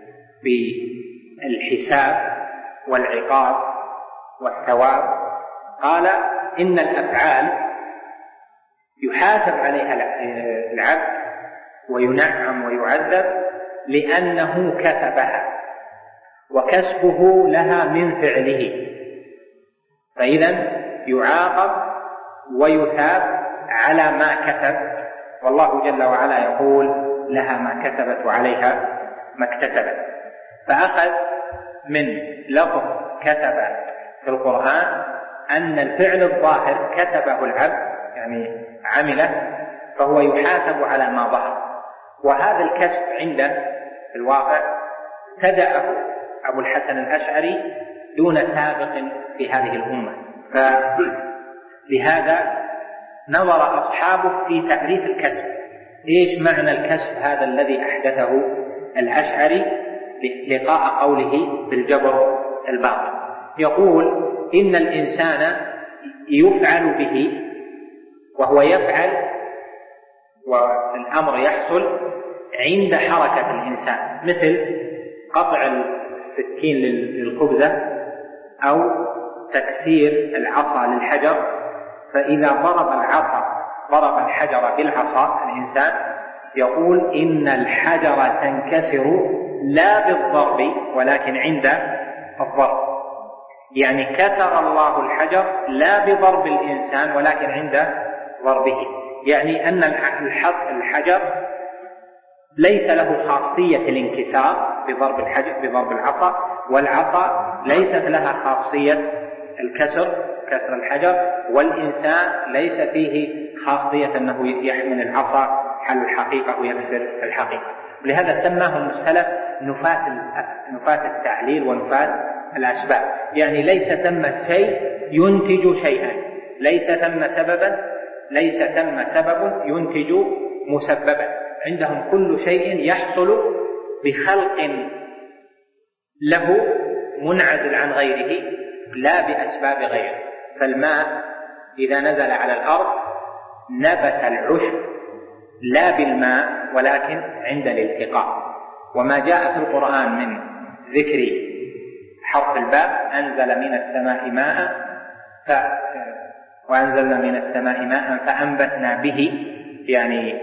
بالحساب والعقاب والثواب، قال إن الأفعال يحاسب عليها العبد وينعم ويعذب لأنه كسبها، وكسبه لها من فعله، فإذا يعاقب ويثاب على ما كسب، والله جل وعلا يقول لها ما كسبت وعليها ما اكتسبت. فأخذ من لفظ كسب في القرآن أن الفعل الظاهر كسبه العبد يعني عمله، فهو يحاسب على ما ظهر. وهذا الكسب عنده في الواقع ابتدأه أبو الحسن الأشعري دون سابق في هذه الأمة، فلهذا نظر أصحابه في تعريف الكسب. إيش معنى الكسب هذا الذي أحدثه الأشعري لقاء قوله بالجبر الباطن؟ يقول إن الإنسان يفعل به، وهو يفعل والأمر يحصل عند حركة الإنسان، مثل قطع السكين للخبزة أو تكسير العصا للحجر. فإذا ضرب العصا ضرب الحجر بالعصا الإنسان، يقول إن الحجر تنكسر لا بالضرب ولكن عند الضرب، يعني كسر الله الحجر لا بضرب الإنسان ولكن عند ضربه، يعني أن الحجر ليس له خاصية الانكسار بضرب الحجر بضرب العصا، والعصا ليست لها خاصية الكسر كسر الحجر، والإنسان ليس فيه خاصية أنه يحمل العصا حل الحقيقة ويكسر الحقيقة. ولهذا سماهم السلف نفاة نفاة التعليل ونفاة الأسباب، يعني ليس ثم شيء ينتج شيئا، ليس ثم سببا ليس ثم سبب ينتج مسببا، عندهم كل شيء يحصل بخلق له منعزل عن غيره لا بأسباب غيره. فالماء إذا نزل على الأرض نبت العشب لا بالماء ولكن عند الالتقاء. وما جاء في القرآن من ذكر حرف الباء أنزل من السماء ماء ف... وأنزلنا من السماء ماء فأنبتنا به، يعني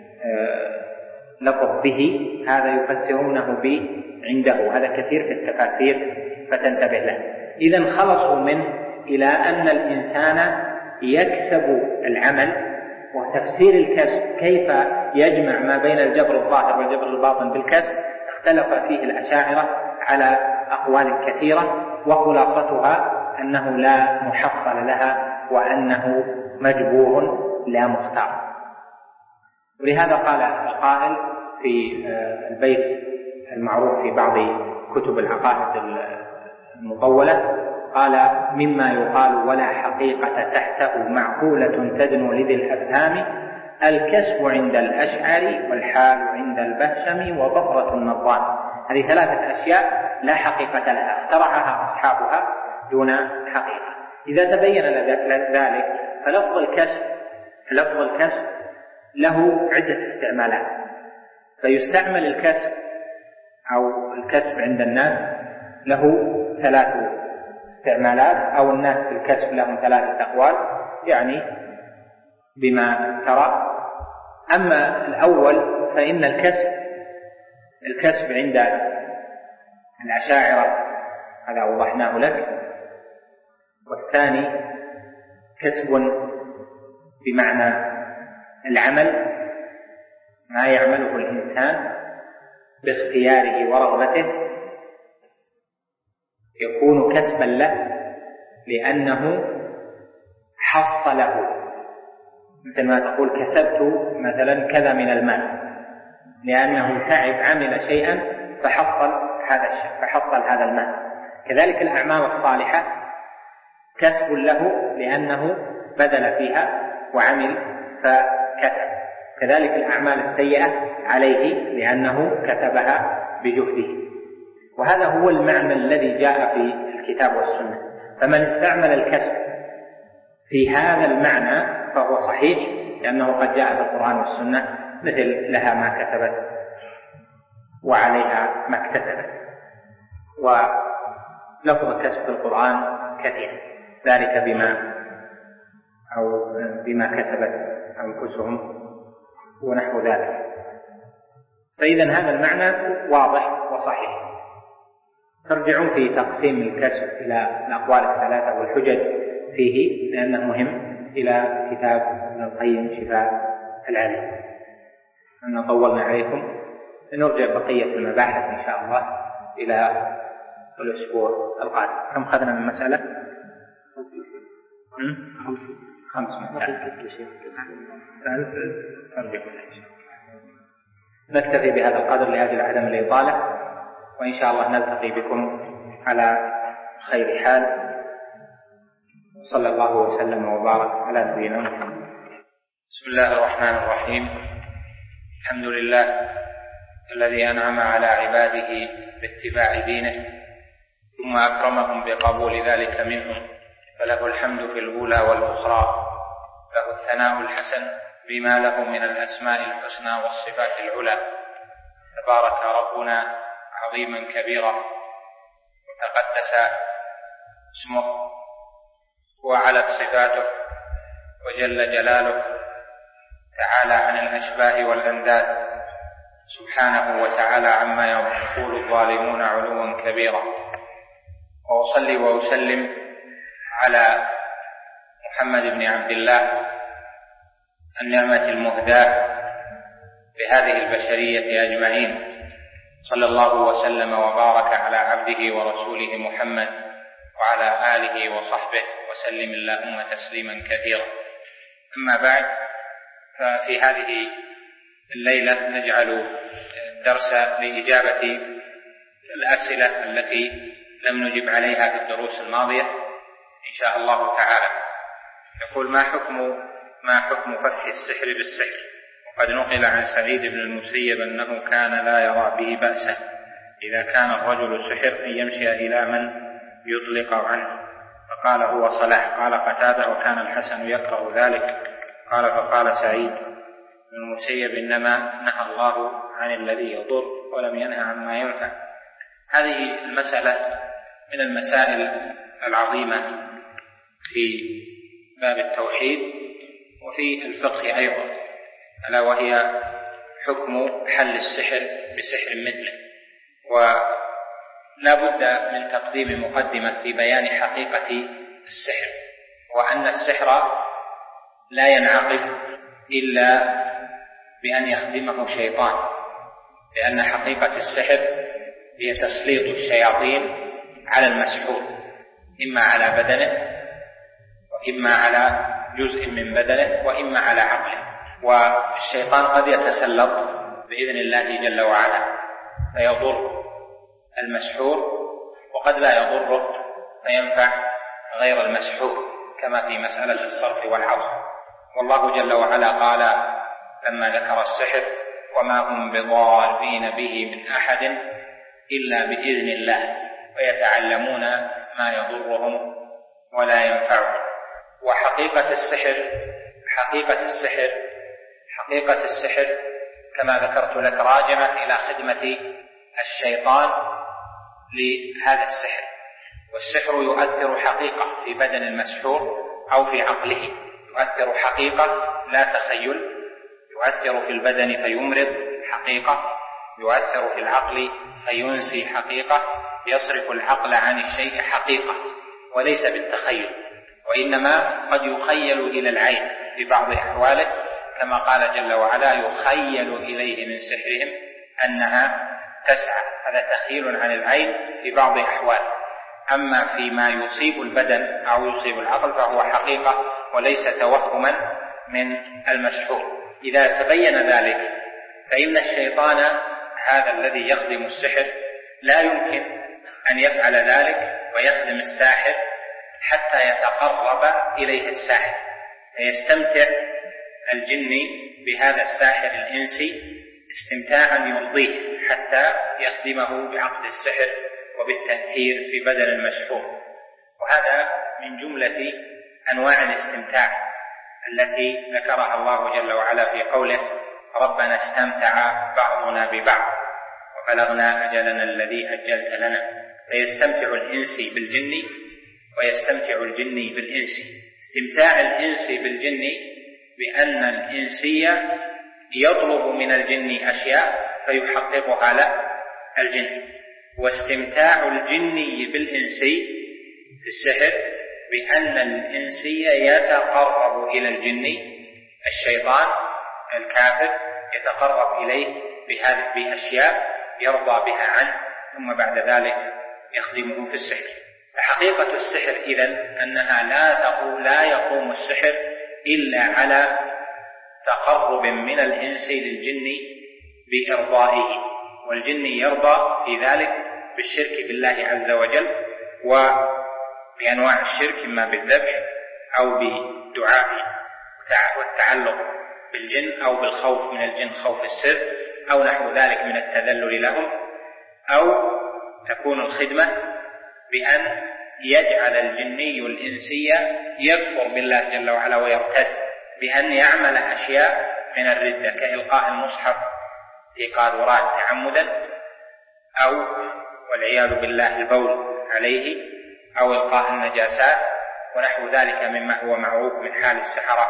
لفظ به هذا يفسرونه به عنده، هذا كثير في التفاسير فتنتبه له. إذن خلصوا منه إلى أن الإنسان يكسب العمل، وتفسير الكسب كيف يجمع ما بين الجبر الظاهر والجبر الباطن بالكسب اختلف فيه الأشاعرة على أقوال كثيرة، وخلاصتها أنه لا محصل لها وأنه مجبور لا مختار. ولهذا قال القائل في البيت المعروف في بعض كتب العقائد المطولة، قال: مما يقال ولا حقيقة تحته معقولة تدنو لذي الأفهام، الكسب عند الأشعر والحال عند البهشم وبطرة النظام. هذه ثلاثة أشياء لا حقيقة لها، اخترعها أصحابها دون حقيقة. إذا تبين ذلك فلفظ الكسب لفظ الكسب له عدة استعمالات، فيستعمل الكسب أو الكسب عند الناس له ثلاث استعمالات، أو الناس في الكسب لهم ثلاثة أقوال، يعني بما ترى. أما الأول فإن الكسب الكسب عند الأشاعرة هذا وضحناه لك، والثاني كسب بمعنى العمل، ما يعمله الإنسان باختياره ورغبته يكون كسبا له لأنه حصله، مثل ما تقول كسبت مثلا كذا من المال، لأنه تعب عمل شيئا فحصل هذا الشيء فحصل هذا المال. كذلك الأعمال الصالحة كسب له لأنه بذل فيها وعمل فكسب، كذلك الأعمال السيئة عليه لأنه كسبها بجهده. وهذا هو المعنى الذي جاء في الكتاب والسنة. فمن استعمل الكسب في هذا المعنى فهو صحيح، لأنه قد جاء في القرآن والسنة مثل لها ما كسبت وعليها ما اكتسبت. ولفظ الكسب في القرآن كثير، ذلك بما أو بما كسبت أنفسهم ونحو ذلك. فإذا هذا المعنى واضح وصحيح. ترجعون في تقسيم الكسب إلى الأقوال الثلاثة والحجج فيه، لأنه مهم، إلى كتاب ابن القيم شفاء العليل. أن طولنا عليكم، نرجع بقية المباحث إن شاء الله إلى الأسبوع القادم. كم خذنا من مسألة؟ خمس مسائل. نكتفي بهذا القدر لأجل عدم الإطالة، وإن شاء الله نلتقي بكم على خير حال. صلى الله وسلم وبارك على نبينا محمد. بسم الله الرحمن الرحيم. الحمد لله الذي أنعم على عباده باتباع دينه، ثم أكرمهم بقبول ذلك منهم، فله الحمد في الأولى والأخرى، له الثناء الحسن بما له من الأسماء الحسنى والصفات العلى. تبارك ربنا عظيما كبيرا، وتقدس اسمه، وعلت صفاته، وجل جلاله، تعالى عن الأشباه والأنداد، سبحانه وتعالى عما يقول الظالمون علوا كبيرا. وأصلي وأسلم على محمد بن عبد الله النعمة المهداة بهذه البشرية أجمعين، صلى الله وسلم وبارك على عبده ورسوله محمد وعلى آله وصحبه وسلم اللهم تسليما كثيرا. أما بعد، ففي هذه الليلة نجعل الدرس لإجابة الأسئلة التي لم نجب عليها في الدروس الماضية إن شاء الله تعالى. يقول: ما حكم ما حكم فتح السحر بالسحر؟ وقد نقل عن سعيد بن المسيب أنه كان لا يرى به بأسا إذا كان الرجل سحر أن يمشي إلى من يطلق عنه، فقال هو صلاح. قال قتادة: وكان الحسن يكره ذلك. قال فقال سعيد بن المسيب إنما نهى الله عن الذي يضر ولم ينهى عما ينفع. هذه المسألة من المسائل العظيمة في باب التوحيد وفي الفقه أيضا، ألا وهي حكم حل السحر بسحر مثله. ولا بد من تقديم مقدمة في بيان حقيقة السحر، وأن السحر لا ينعقد إلا بأن يخدمه شيطان، لأن حقيقة السحر هي تسليط الشياطين على المسحور، إما على بدنه وإما على جزء من بدنه وإما على عقله. والشيطان قد يتسلط بإذن الله جل وعلا فيضر المسحور، وقد لا يضره فينفع غير المسحور، كما في مسألة الصرف والعرض. والله جل وعلا قال لما ذكر السحر: وما هم بضارين به من أحد إلا بإذن الله ويتعلمون ما يضرهم ولا ينفعهم. وحقيقة السحر حقيقة السحر حقيقة السحر كما ذكرت لك راجعة إلى خدمة الشيطان لهذا السحر. والسحر يؤثر حقيقة في بدن المسحور أو في عقله، يؤثر حقيقة لا تخيل، يؤثر في البدن فيمرض حقيقة، يؤثر في العقل فينسي حقيقة، يصرف العقل عن الشيء حقيقة وليس بالتخيل، وإنما قد يخيل إلى العين في بعض أحواله، كما قال جل وعلا: يخيل إليه من سحرهم أنها تسعى. هذا تخيل عن العين في بعض أحواله. أما فيما يصيب البدن أو يصيب العقل فهو حقيقة وليس توهما من المسحور. إذا تبين ذلك فإن الشيطان هذا الذي يخدم السحر لا يمكن أن يفعل ذلك ويخدم الساحر حتى يتقرب إليه الساحر، فيستمتع الجني بهذا الساحر الإنسي استمتاعا يرضيه حتى يخدمه بعقد السحر وبالتأثير في بدن المسحور. وهذا من جملة أنواع الاستمتاع التي ذكرها الله جل وعلا في قوله: ربنا استمتع بعضنا ببعض وبلغنا أجلنا الذي أجلت لنا. فيستمتع الإنسي بالجن ويستمتع الجني بالإنسي. استمتاع الإنسي بالجن بأن الإنسي يطلب من الجن أشياء فيحققها له الجن، واستمتاع الجني بالإنسي في السحر بأن الإنسي يتقرب إلى الجن، الشيطان الكافر يتقرب إليه بأشياء يرضى بها عنه، ثم بعد ذلك يخدمه في السحر. فحقيقة السحر إذن أنها لا تقوم لا يقوم السحر إلا على تقرب من الإنس للجن بإرضائه، والجن يرضى في ذلك بالشرك بالله عز وجل وبأنواع الشرك، إما بالذبح أو بالدعاء والتعلق بالجن، أو بالخوف من الجن خوف السر، أو نحو ذلك من التذلل لهم، أو تكون الخدمة بأن يجعل الجني الإنسي يكفر بالله جل وعلا ويرتد، بأن يعمل أشياء من الردة كإلقاء المصحف في قاذورات تعمدا، أو والعياذ بالله البول عليه، أو إلقاء النجاسات ونحو ذلك مما هو معروف من حال السحرة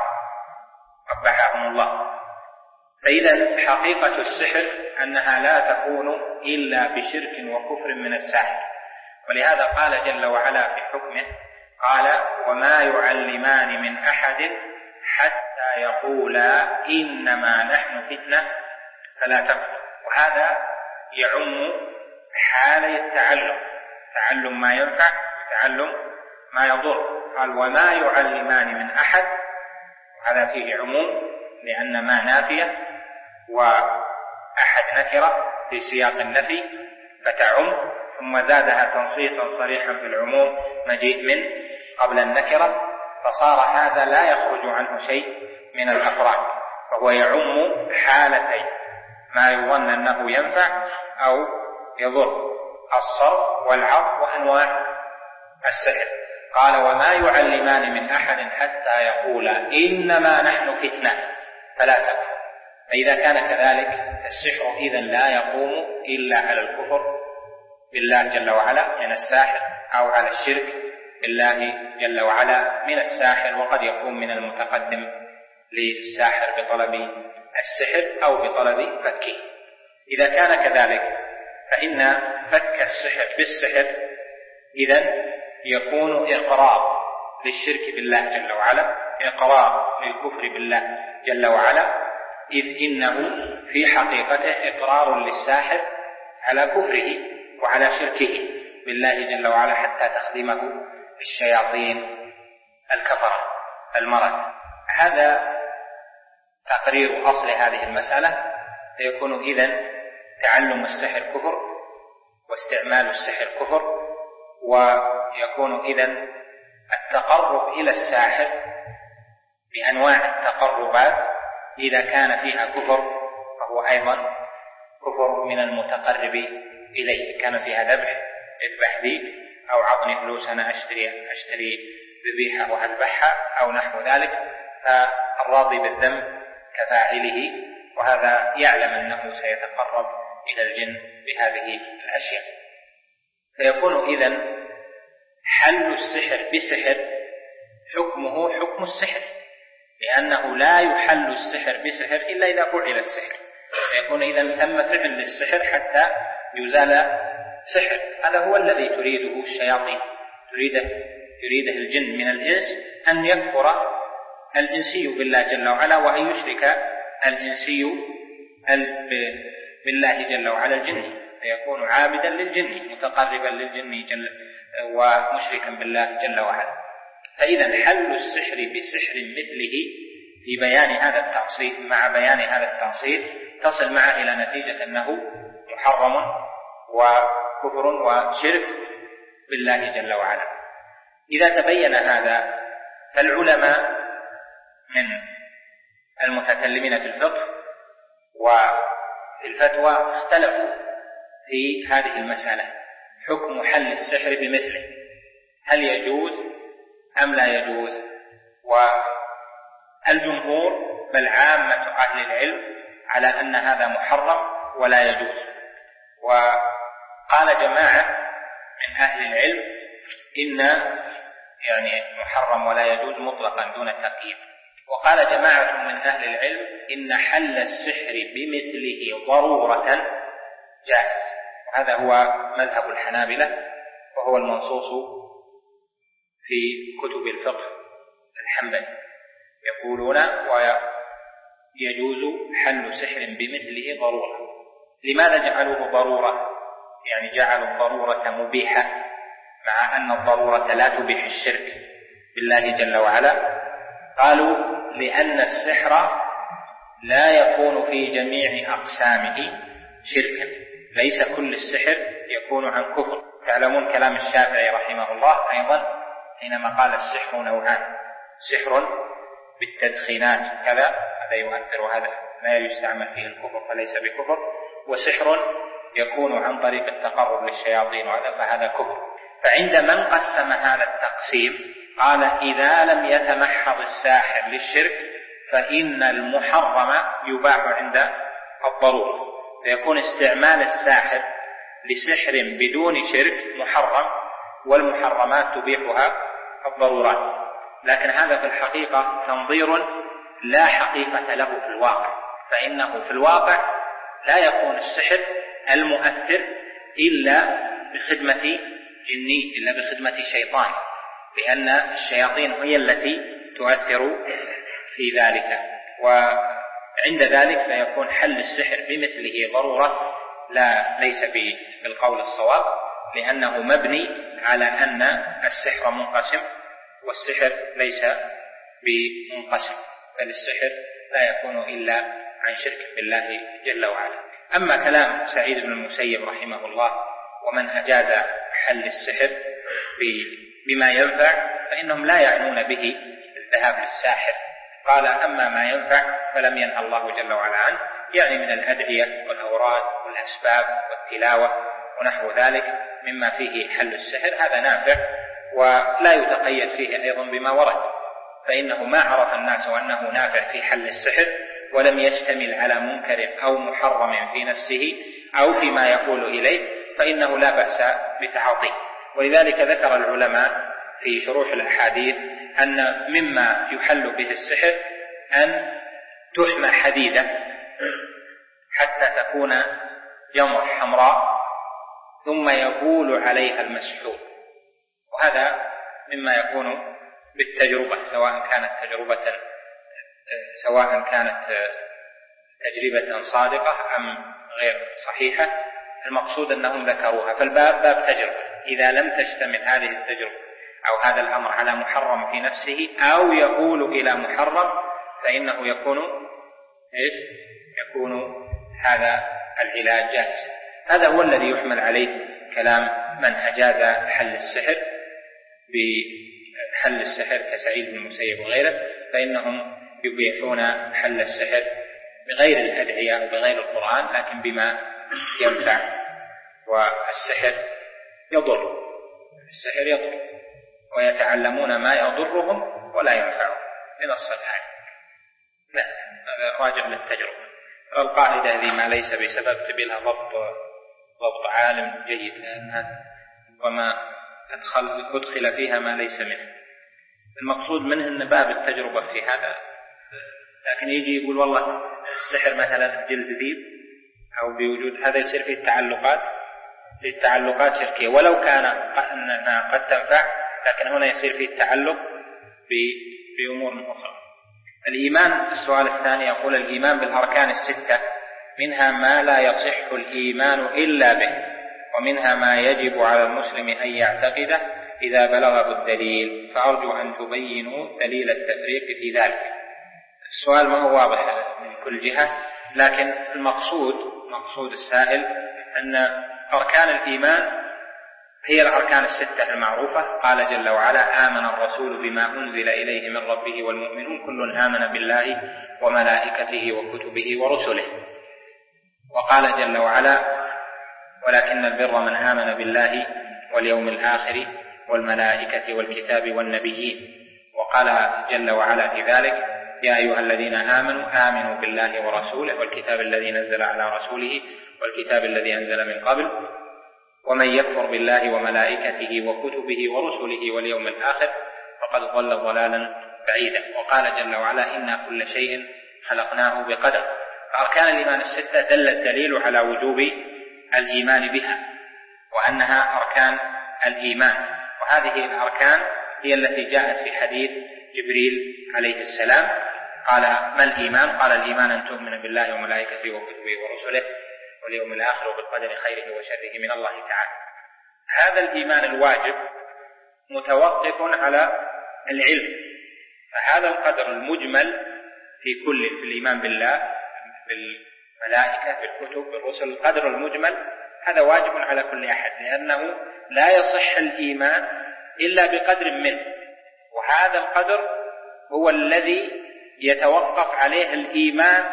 قبحهم الله. فإذا حقيقة السحر أنها لا تكون إلا بشرك وكفر من الساحر، ولهذا قال جل وعلا في حكمه قال: وما يعلمان من أحد حتى يقولا إنما نحن فتنة فلا تكفر. وهذا يعم حالي التعلم، تعلم ما ينفع وتعلم ما يضر. قال: وما يعلمان من أحد، وهذا فيه عموم لأن ما نافية وأحد نكرة في سياق النفي فتعم، ثم زادها تنصيصا صريحا في العموم مجيء من قبل النكرة، فصار هذا لا يخرج عنه شيء من الأفراد، فهو يعم حالتين: ما يظن أنه ينفع أو يضر، الصرف والعرض وأنواع السحر. قال وما يعلمان من أحد حتى يقولا إنما نحن فتنة فلا تكفر. فإذا كان كذلك السحر إذن لا يقوم إلا على الكفر بالله جل وعلا من الساحر، أو على الشرك بالله جل وعلا من الساحر، وقد يكون من المتقدم للساحر بطلب السحر أو بطلب فكه. إذا كان كذلك فإن فك السحر بالسحر إذن يكون إقرار للشرك بالله جل وعلا، إقرار للكفر بالله جل وعلا، إذ إنه في حقيقته إقرار للساحر على كفره وعلى شركه بالله جل وعلا حتى تخدمه الشياطين الكفرة المرض. هذا تقرير أصل هذه المسألة. فيكون إذن تعلم السحر كفر واستعمال السحر كفر، ويكون إذن التقرب إلى الساحر بأنواع التقربات إذا كان فيها كفر فهو أيضا كفر من المتقرب إليه. كان فيها ذبح اذبح لي، أو عطني فلوس أنا أشتري أشتري ذبيحة وأذبحها أو نحو ذلك، فالراضي بالذنب كفاعله، وهذا يعلم أنه سيتقرب إلى الجن بهذه الأشياء. فيكون إذن حل السحر بسحر حكمه حكم السحر، لأنه لا يحل السحر بسحر إلا إذا فعل السحر. فيكون إذن ثم فعل للسحر حتى يزال سحر. هذا هو الذي تريده الشياطين، تريده, تريده الجن من الإنس أن يكفر الإنسي بالله جل وعلا، وأن يشرك الإنسي بالله جل وعلا الجن، فيكون عابدا للجن متقربا للجن جل ومشركا بالله جل وعلا. فإذا حل السحر بسحر مثله في بيان هذا التعصيل، مع بيان هذا التعصيل تصل معه إلى نتيجة أنه محرم وكفر وشرك بالله جل وعلا. إذا تبين هذا فالعلماء من المتكلمين في الفقه وفي الفتوى اختلفوا في هذه المسألة، حكم حل السحر بمثله، هل يجوز أم لا يجوز؟ والجمهور بل عامة أهل العلم على أن هذا محرم ولا يجوز. وقال جماعة من أهل العلم إن يعني محرم ولا يجوز مطلقا دون تقييد. وقال جماعة من أهل العلم إن حل السحر بمثله ضرورة جائز. وهذا هو مذهب الحنابلة، وهو المنصوص في كتب الفقه الحنبلي، يقولون ويجوز حل سحر بمثله ضرورة. لماذا جعلوه ضرورة؟ يعني جعلوا الضرورة مبيحة، مع أن الضرورة لا تبيح الشرك بالله جل وعلا. قالوا لأن السحر لا يكون في جميع أقسامه شركا، ليس كل السحر يكون عن كفر. تعلمون كلام الشافعي رحمه الله أيضا حينما قال السحر نوعان، سحر بالتدخينات كذا هذا يؤثر وهذا لا يستعمل فيه الكفر فليس بكفر، وسحر يكون عن طريق التقرب للشياطين وهذا فهذا كفر. فعند من قسم هذا التقسيم قال إذا لم يتمحض الساحر للشرك فإن المحرم يباح عند الضرورة، فيكون استعمال الساحر لسحر بدون شرك محرم، والمحرمات تبيحها الضرورات. لكن هذا في الحقيقة تنظير لا حقيقة له في الواقع، فإنه في الواقع لا يكون السحر المؤثر إلا بخدمة جني، إلا بخدمة شيطان، لأن الشياطين هي التي تؤثر في ذلك. وعند ذلك فيكون حل السحر بمثله ضرورة، لا ليس بالقول الصواب، لأنه مبني على أن السحر منقسم والسحر ليس بمنقسم، بل السحر لا يكون إلا عن شرك بالله جل وعلا. أما كلام سعيد بن المسيب رحمه الله ومن أجاز حل السحر بما ينفع فإنهم لا يعنون به الذهاب للساحر. قال أما ما ينفع فلم ينهى الله جل وعلا عنه، يعني من الأدعية والأوراد والأسباب والتلاوة ونحو ذلك مما فيه حل السحر، هذا نافع ولا يتقيد فيه أيضا بما ورد، فإنه ما عرف الناس أنه نافع في حل السحر ولم يشتمل على منكر أو محرم في نفسه أو فيما يقول إليه فإنه لا بأس بتعاطيه. ولذلك ذكر العلماء في شروح الأحاديث أن مما يحل به السحر أن تحمى حديدة حتى تكون جمر حمراء ثم يبول عليها المسحور، وهذا مما يكون بالتجربة، سواء كانت تجربة سواء كانت تجربة صادقة أم غير صحيحة، المقصود أنهم ذكروها. فالباب باب تجربة، إذا لم تشتمل هذه التجربة أو هذا الأمر على محرم في نفسه أو يقول إلى محرم فإنه يكون إيش؟ يكون هذا العلاج جائزا. هذا هو الذي يحمل عليه كلام من أجاز حل السحر بحل السحر كسعيد بن المسيب وغيره، فإنهم يبيحون حل السحر بغير الأدعية أو بغير القرآن لكن بما ينفع. والسحر يضر، السحر يضر، ويتعلمون ما يضرهم ولا ينفعهم بنص الآية. لا، هذا راجع للتجربة. القاعدة هذه ما ليس بسبب تبي لها ضبط ضبط عالم جيد، لأنها وما أدخل أدخل فيها ما ليس منه. المقصود منه أن باب التجربة في هذا، لكن يجي يقول والله السحر مثلا جلد ذيب أو بوجود هذا يصير فيه التعلقات للتعلقات شركية، ولو كان أنها قد تنفع لكن هنا يصير فيه التعلق بأمور أخرى. الإيمان، السؤال الثاني يقول الإيمان بالأركان الستة منها ما لا يصح الإيمان إلا به، ومنها ما يجب على المسلم أن يعتقده إذا بلغه الدليل، فأرجو أن تبينوا دليل التفريق في ذلك. السؤال ما هو واضح من كل جهة، لكن المقصود مقصود السائل أن أركان الإيمان هي الأركان الستة المعروفة. قال جل وعلا: آمن الرسول بما أنزل إليه من ربه والمؤمنون كل آمن بالله وملائكته وكتبه ورسله. وقال جل وعلا: ولكن البر من آمن بالله واليوم الآخر والملائكة والكتاب والنبيين. وقال جل وعلا في ذلك: يا أيها الذين آمنوا آمنوا بالله ورسوله والكتاب الذي نزل على رسوله والكتاب الذي أنزل من قبل ومن يكفر بالله وملائكته وكتبه ورسله واليوم الآخر فقد ضل ضلالا بعيدا. وقال جل وعلا: إنا كل شيء خلقناه بقدر. أركان الإيمان الستة دل الدليل على وجوب الإيمان بها وأنها أركان الإيمان، وهذه الأركان هي التي جاءت في حديث جبريل عليه السلام. قال: ما الإيمان؟ قال: الإيمان أن تؤمن بالله وملائكته وكتبه ورسله واليوم الآخر وبالقدر خيره وشره من الله تعالى. هذا الإيمان الواجب متوقف على العلم، فهذا القدر المجمل في كل في الإيمان بالله بالملائكة بالكتب بالرسل، القدر المجمل هذا واجب على كل أحد، لأنه لا يصح الإيمان إلا بقدر منه، وهذا القدر هو الذي يتوقف عليه الإيمان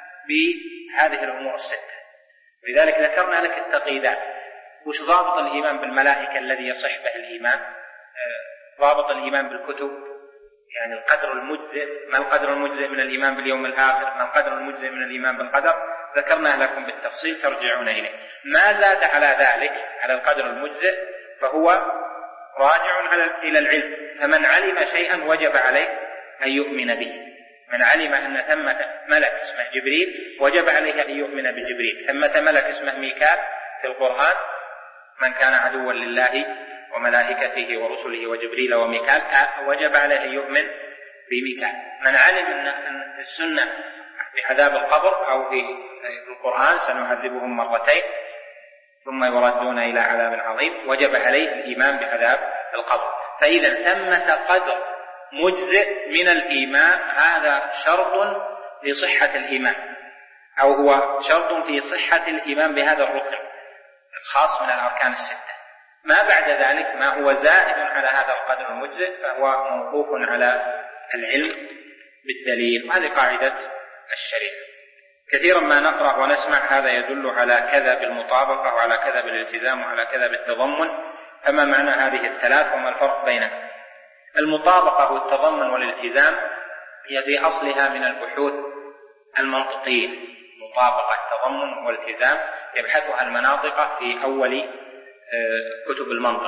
بهذه الأمور الستة. لذلك ذكرنا لك التقييدات. وش ضابط الإيمان بالملائكة الذي يصح به الإيمان؟ ضابط الإيمان بالكتب يعني القدر المجزئ. ما القدر المجزئ من الإيمان باليوم الآخر؟ ما القدر المجزئ من الإيمان بالقدر؟ ذكرنا لكم بالتفصيل ترجعون إليه. ما زاد على ذلك على القدر المجزئ فهو راجع إلى العلم، فمن علم شيئا وجب عليه أن يؤمن به. من علم أن ثمة ملك اسمه جبريل وجب عليه أن يؤمن بجبريل. ثمة ملك اسمه ميكال في القرآن، من كان عدوا لله وملائكته ورسله وجبريل وميكال وجب عليه أن يؤمن بميكال. من علم أن السنة بعذاب القبر أو في القرآن سنعذبهم مرتين ثم يردون إلى عذاب عظيم وجب عليه الإيمان بعذاب القبر. فإذا ثمة قدر مجزئ من الإيمان، هذا شرط لصحة الإيمان، أو هو شرط في صحة الإيمان بهذا الركن الخاص من الأركان الستة. ما بعد ذلك ما هو زائد على هذا القدر المجزئ فهو موقوف على العلم بالدليل، وهذه قاعدة الشريعة. كثيرا ما نقرأ ونسمع هذا يدل على كذا بالمطابقة وعلى كذا بالالتزام وعلى كذا بالتضمن، فما معنى هذه الثلاث وما الفرق بينها؟ المطابقة والتضمن والالتزام هي في أصلها من البحوث المنطقية. مطابقة تضمن والتزام يبحثها المناطق في أول كتب المنطق،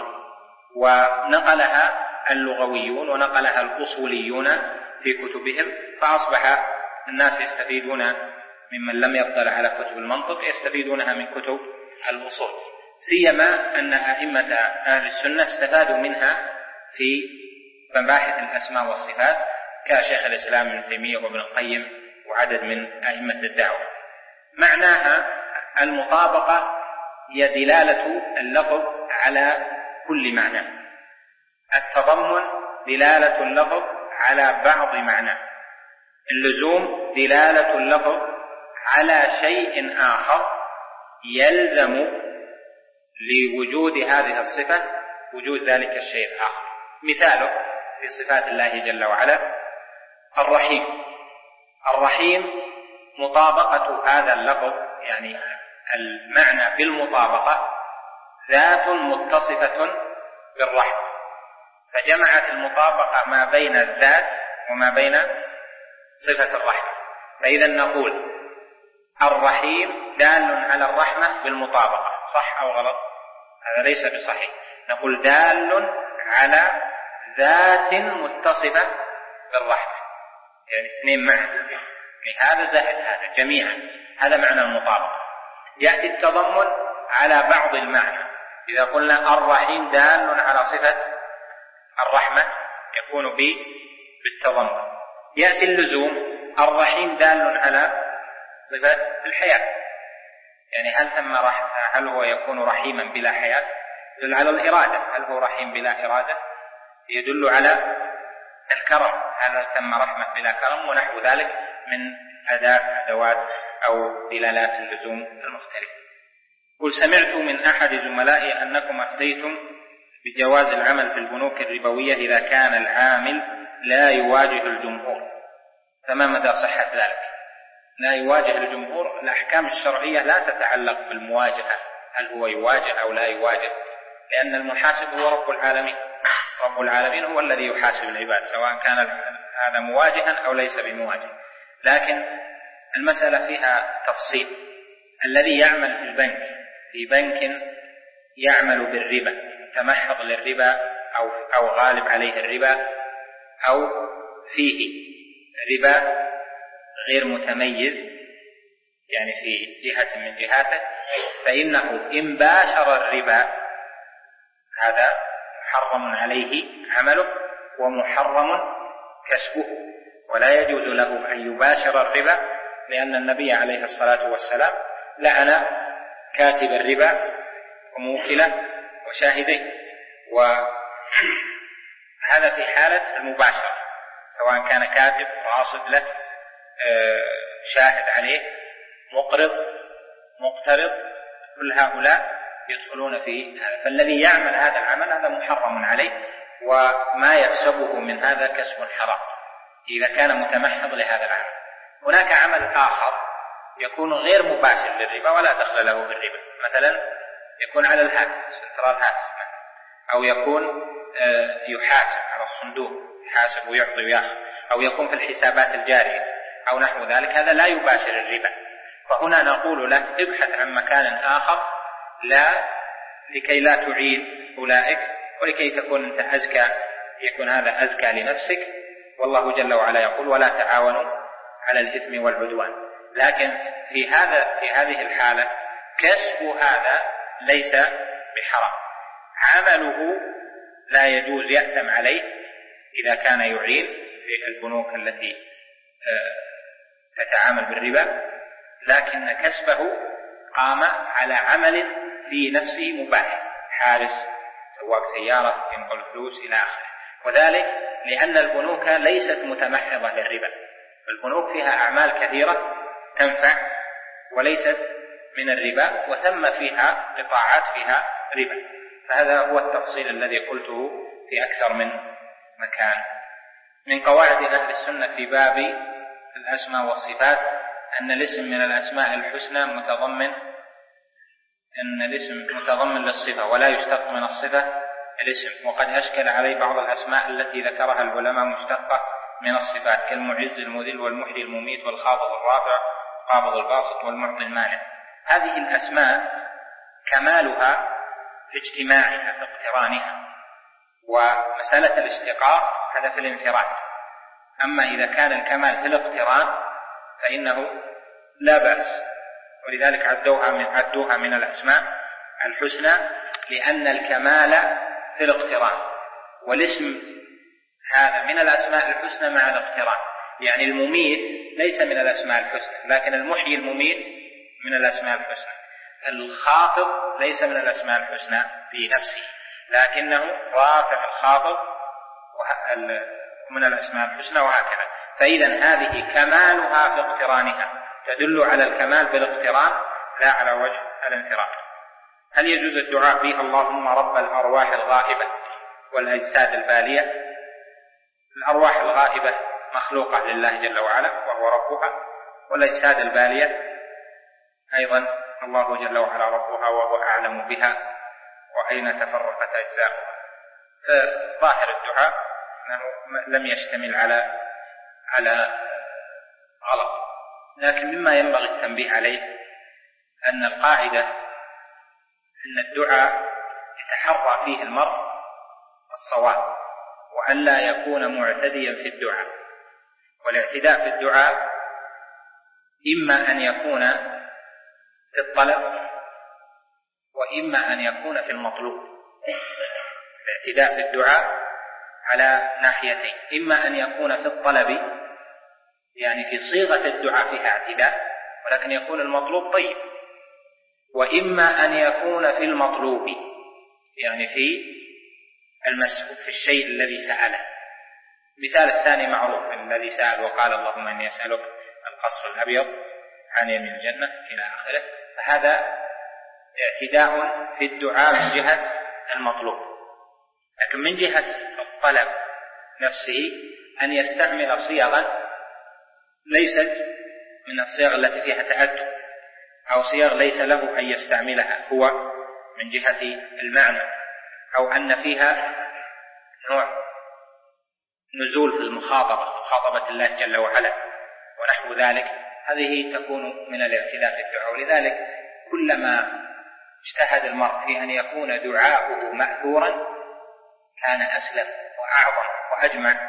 ونقلها اللغويون ونقلها الأصوليون في كتبهم، فأصبح الناس يستفيدون ممن لم يطلع على كتب المنطق يستفيدونها من كتب الأصول، سيما أن أئمة أهل السنة استفادوا منها في مباحث الأسماء والصفات كشيخ الإسلام ابن تيمية وابن القيم وعدد من أئمة الدعوة. معناها المطابقة هي دلالة اللفظ على كل معنى، التضمن دلالة اللفظ على بعض معنى، اللزوم دلالة اللفظ على شيء آخر يلزم لوجود هذه الصفة وجود ذلك الشيء الآخر. مثاله في صفات الله جل وعلا الرحيم. الرحيم مطابقة هذا اللفظ، يعني المعنى بالمطابقة ذات متصفة بالرحمة، فجمعت المطابقة ما بين الذات وما بين صفة الرحمة. فإذا نقول الرحيم دال على الرحمة بالمطابقة، صح أو غلط؟ هذا ليس بصحيح. نقول دال على ذات متصفة بالرحمة، يعني اثنين معا، هذا زائد هذا جميعا، هذا معنى المطابقة. يأتي التضمن على بعض المعنى، إذا قلنا الرحيم دال على صفة الرحمة يكون بالتضمن. يأتي اللزوم الرحيم دال على صفة الحياة، يعني هل ثم رحمة، هل هو يكون رحيما بلا حياة؟ يدل على الإرادة، هل هو رحيم بلا إرادة؟ يدل على الكرم، هل ثم رحمة بلا كرم؟ ونحو ذلك من أداة أدوات أو دلالات اللزوم المختلفة. قل سمعت من أحد زملائي أنكم أفتيتم بجواز العمل في البنوك الربوية إذا كان العامل لا يواجه الجمهور، فما مدى صحة ذلك؟ لا يواجه الجمهور، الأحكام الشرعية لا تتعلق بالمواجهة، هل هو يواجه أو لا يواجه، لأن المحاسب هو رب العالمين. رب العالمين هو الذي يحاسب العباد سواء كان هذا مواجها أو ليس بمواجه. لكن المسألة فيها تفصيل. الذي يعمل في البنك في بنك يعمل بالربا، تمحض للربا أو أو غالب عليه الربا أو فيه ربا غير متميز، يعني في جهة من جهاته، فإنه إن باشر الربا هذا محرم عليه عمله ومحرم كسبه، ولا يجوز له أن يباشر الربا، لأن النبي عليه الصلاة والسلام لعن كاتب الربا وموكله وشاهديه، وهذا في حالة المباشرة، سواء كان كاتب راصد له شاهد عليه مقرض مقترض، كل هؤلاء يدخلون في هذا. فالذي يعمل هذا العمل هذا محرم عليه، وما يكسبه من هذا كسب حرام إذا كان متمحض لهذا العمل. هناك عمل آخر يكون غير مباشر للربا ولا دخل له بالربا، مثلا يكون على الهاتف، سنترال هاتف، أو يكون يحاسب على الصندوق، يحاسب ويعطي ويأخذ، أو يكون في الحسابات الجارية أو نحو ذلك، هذا لا يباشر الربا. فهنا نقول له ابحث عن مكان آخر، لا لكي لا تعين أولئك ولكي تكون أنت أزكى، يكون هذا أزكى لنفسك. والله جل وعلا يقول ولا تعاونوا على الإثم والعدوان. لكن في هذا في هذه الحالة كسب هذا ليس بحرام، عمله لا يجوز يأثم عليه إذا كان يعين في البنوك التي تتعامل بالربا، لكن كسبه قام على عمل في نفسه مباح، حارس، سواق سيارة، ينقل فلوس إلى آخره. وذلك لأن البنوك ليست متمحضة للربا، البنوك فيها أعمال كثيرة تنفع وليست من الربا، وثم فيها قطاعات فيها ربا. فهذا هو التفصيل الذي قلته في أكثر من مكان. من قواعد أهل السنة في باب الأسماء والصفات أن الاسم من الأسماء الحسنى متضمن أن الاسم متضمن للصفة ولا يشتق من الصفة الاسم، وقد أشكل عليه بعض الأسماء التي ذكرها العلماء مشتقة من الصفات كالمعز المذل والمحيي المميت والخافض الرافع والقابض الباسط والمعطي المانع. هذه الأسماء كمالها في اجتماعها في اقترانها، ومسألة الاشتقاق هذا في الانفراد. أما إذا كان الكمال في الاقتران فإنه لا بأس، ولذلك عدوها من, عدوها من الأسماء الحسنى، لأن الكمال في الاقتران، والاسم هذا من الأسماء الحسنى مع الاقتران. يعني المميت ليس من الأسماء الحسنى، لكن المحيي المميت من الأسماء الحسنى. الخافض ليس من الأسماء الحسنى في نفسه، لكنه رافع الخافض من الأسماء الحسنى، وهكذا. فإذا هذه كمالها في اقترانها، تدل على الكمال بالاقتران لا على وجه الانفراد. هل يجوز الدعاء فيها اللهم رب الأرواح الغائبة والأجساد البالية؟ الأرواح الغائبة مخلوقة لله جل وعلا وهو ربها، والأجساد البالية أيضا الله جل وعلا ربها وهو أعلم بها وأين تفرقت أجزاؤها. فظاهر الدعاء أنه لم يشتمل على على غلط، لكن مما ينبغي التنبيه عليه أن القاعدة أن الدعاء يتحرى فيه المرء الصواب، وأن لا يكون معتديا في الدعاء. والاعتداء في الدعاء إما أن يكون في الطلب وإما أن يكون في المطلوب. الاعتداء في الدعاء على ناحيتين، إما أن يكون في الطلب يعني في صيغة الدعاء فيها اعتداء ولكن يكون المطلوب طيب، وإما أن يكون في المطلوب يعني في المسؤول في الشيء الذي سأله. مثال الثاني معروف، الذي سأل وقال اللهم إني أسألك القصر الأبيض عن يمين الجنة إلى آخره، فهذا اعتداء في الدعاء من جهة المطلوب. لكن من جهة الطلب نفسه أن يستعمل صيغا ليست من الصيغ التي فيها تعدد، أو صيغ ليس له أن يستعملها هو من جهة المعنى، أو أن فيها نوع نزول في المخاطبة مخاطبة الله جل وعلا ونحو ذلك، هذه تكون من الاعتداء في الدعاء. ولذلك كلما اجتهد المرء في أن يكون دعاؤه مأثورا كان أسلم وأعظم وأجمع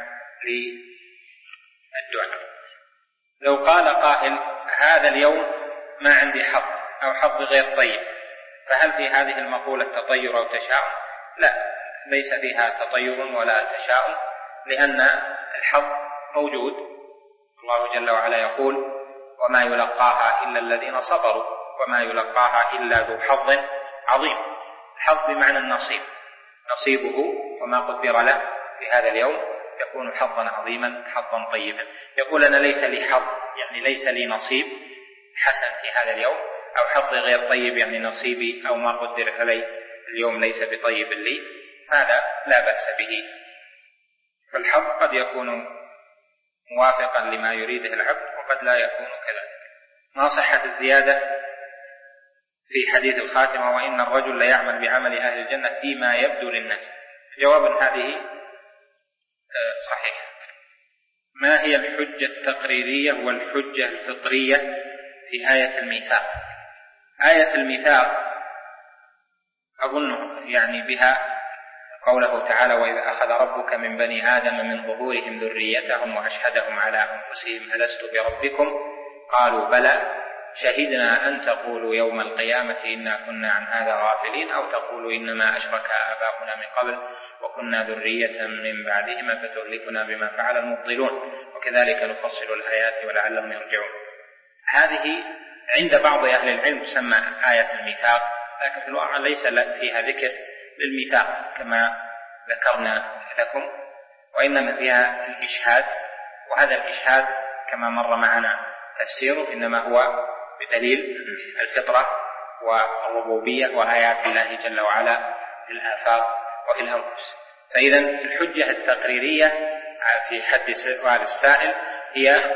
للدعاء. لو قال قائل هذا اليوم ما عندي حظ أو حظ غير طيب، فهل في هذه المقولة تطير أو تشاؤم؟ لا، ليس فيها تطير ولا تشاؤم، لأن الحظ موجود. الله جل وعلا يقول وما يلقاها إلا الذين صبروا وما يلقاها إلا ذو حظ عظيم. الحظ بمعنى النصيب، نصيبه وما قدر له في هذا اليوم يكون حظا عظيما حظا طيبا. يقول أنا ليس لي حظ يعني ليس لي نصيب حسن في هذا اليوم، أو حظ غير طيب يعني نصيبي أو ما قدر علي اليوم ليس بطيب لي، هذا لا بأس به. فالحظ قد يكون موافقا لما يريده العبد وقد لا يكون كذلك. ما صحة الزيادة في حديث الخاتمة وإن الرجل ليعمل بعمل أهل الجنة فيما يبدو للناس؟ جواب هذه صحيح. ما هي الحجة التقريرية والحجة الفطرية في آية الميثاق؟ آية الميثاق أظن يعني بها قوله تعالى وإذا أخذ ربك من بني آدم من ظهورهم ذريتهم وأشهدهم على أنفسهم ألست بربكم قالوا بلى شهدنا أن تقولوا يوم القيامة إنا كنا عن هذا غافلين أو تقولوا إنما أشرك آباؤنا من قبل وكنا ذرية من بعدهما فتهلكنا بما فعل المبطلون وكذلك نفصل الآيات ولعلهم يرجعون. هذه عند بعض أهل العلم تسمى آية الميثاق، لكن في الواقع ليس فيها ذكر للميثاق كما ذكرنا لكم، وإنما فيها الإشهاد، وهذا الإشهاد كما مر معنا تفسيره إنما هو بدليل الفطرة والربوبية وآيات الله جل وعلا في الآفاق وفي الأنفس. فإذا الحجة التقريرية في حد سؤال السائل هي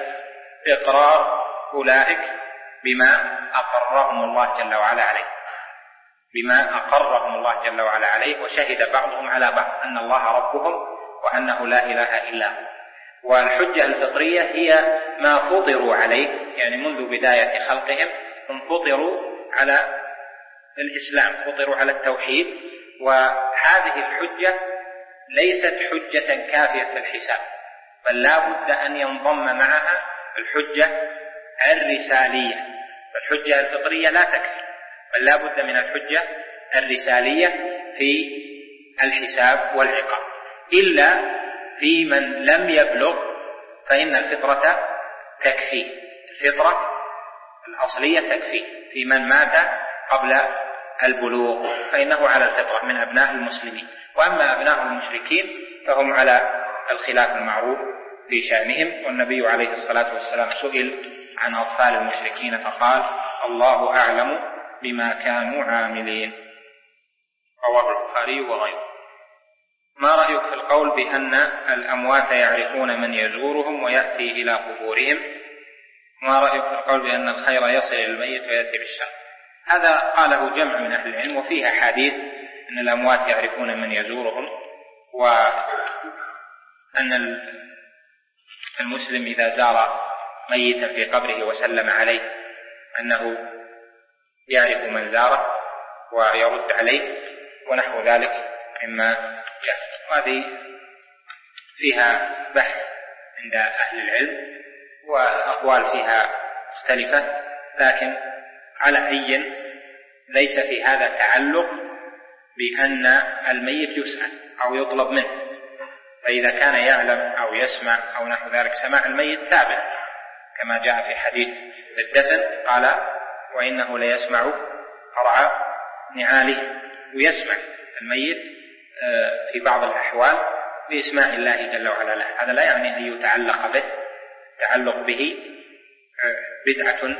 إقرار أولئك بما أقرهم الله جل وعلا عليه. بما أقرهم الله جل وعلا عليه، وشهد بعضهم على بعض أن الله ربهم وأنه لا إله إلا هو. والحجة الفطرية هي ما فطروا عليه، يعني منذ بداية خلقهم هم فطروا على الإسلام، فطروا على التوحيد. وهذه الحجة ليست حجة كافية في الحساب، بل لا بد أن ينضم معها الحجة الرسالية. فالحجة الفطرية لا تكفي، بل لا بد من الحجة الرسالية في الحساب والعقاب، إلا في من لم يبلغ فإن الفطرة تكفيه، الفطرة الأصلية تكفيه. في من مات قبل البلوغ فإنه على الفطرة من أبناء المسلمين. وأما أبناء المشركين فهم على الخلاف المعروف في شأنهم. والنبي عليه الصلاة والسلام سئل عن أطفال المشركين فقال: الله أعلم بما كانوا عاملين. رواه البخاري وغيره. ما رأيك في القول بأن الأموات يعرفون من يزورهم ويأتي إلى قبورهم؟ ما رأيك في القول بأن الخير يصل إلى الميت ويأتي بالشر؟ هذا قاله جمع من أهل العلم، وفيه حديث أن الأموات يعرفون من يزورهم، وأن المسلم إذا زار ميتا في قبره وسلم عليه أنه يعرف من زاره ويرد عليه ونحو ذلك مما جاء. وهذه فيها بحث عند أهل العلم وأقوال فيها مختلفة، لكن على أي ليس في هذا تعلق بأن الميت يسأل أو يطلب منه. فإذا كان يعلم أو يسمع أو نحو ذلك، سماع الميت ثابت كما جاء في حديث الدفن، قال: وإنه ليسمع قرع نعاله. ويسمع الميت في بعض الأحوال بإسماع الله جل وعلا له. هذا لا يعني أن يتعلق به تعلق به بدعة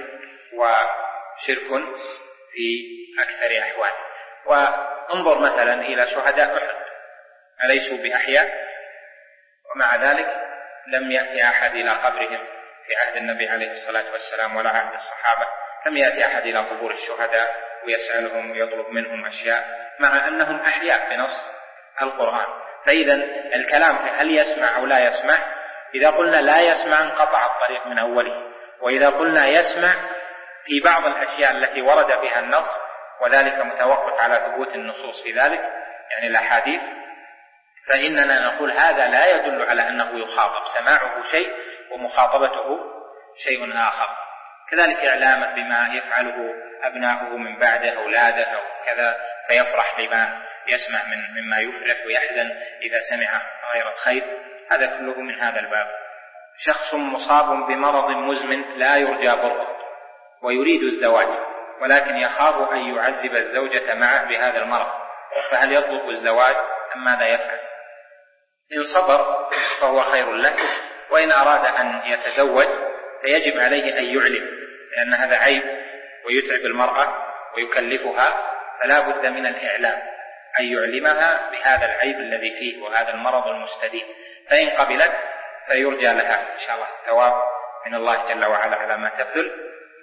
وشرك في أكثر أحوال. وانظر مثلا إلى شهداء أحد، أليسوا بأحياء؟ ومع ذلك لم يأتي أحد إلى قبرهم في عهد النبي عليه الصلاة والسلام ولا عهد الصحابة. لم يأتي أحد إلى قبور الشهداء ويسألهم ويطلب منهم أشياء، مع أنهم أحياء بنص القرآن. فإذا الكلام في هل يسمع أو لا يسمع، إذا قلنا لا يسمع انقطع الطريق من أوله، وإذا قلنا يسمع في بعض الأشياء التي ورد بها النص، وذلك متوقف على ثبوت النصوص في ذلك يعني الأحاديث، فإننا نقول هذا لا يدل على أنه يخاطب، سماعه شيء ومخاطبته شيء آخر. كذلك إعلامه بما يفعله أبناؤه من بعده، أولاده أو كذا، فيفرح لما يسمع من مما يفرح ويحزن إذا سمع غير الخير، هذا كله من هذا الباب. شخص مصاب بمرض مزمن لا يرجى برؤه ويريد الزواج، ولكن يخاف أن يعذب الزوجة معه بهذا المرض، فهل يطلب الزواج أم ماذا يفعل؟ إن صبر فهو خير له، وإن أراد أن يتزوج فيجب عليه أن يعلم، لأن هذا عيب ويتعب المرأة ويكلفها، فلا بد من الإعلام أن يعلمها بهذا العيب الذي فيه وهذا المرض المستديم. فإن قبلت فيرجى لها إن شاء الله ثواب من الله جل وعلا على ما تبذل،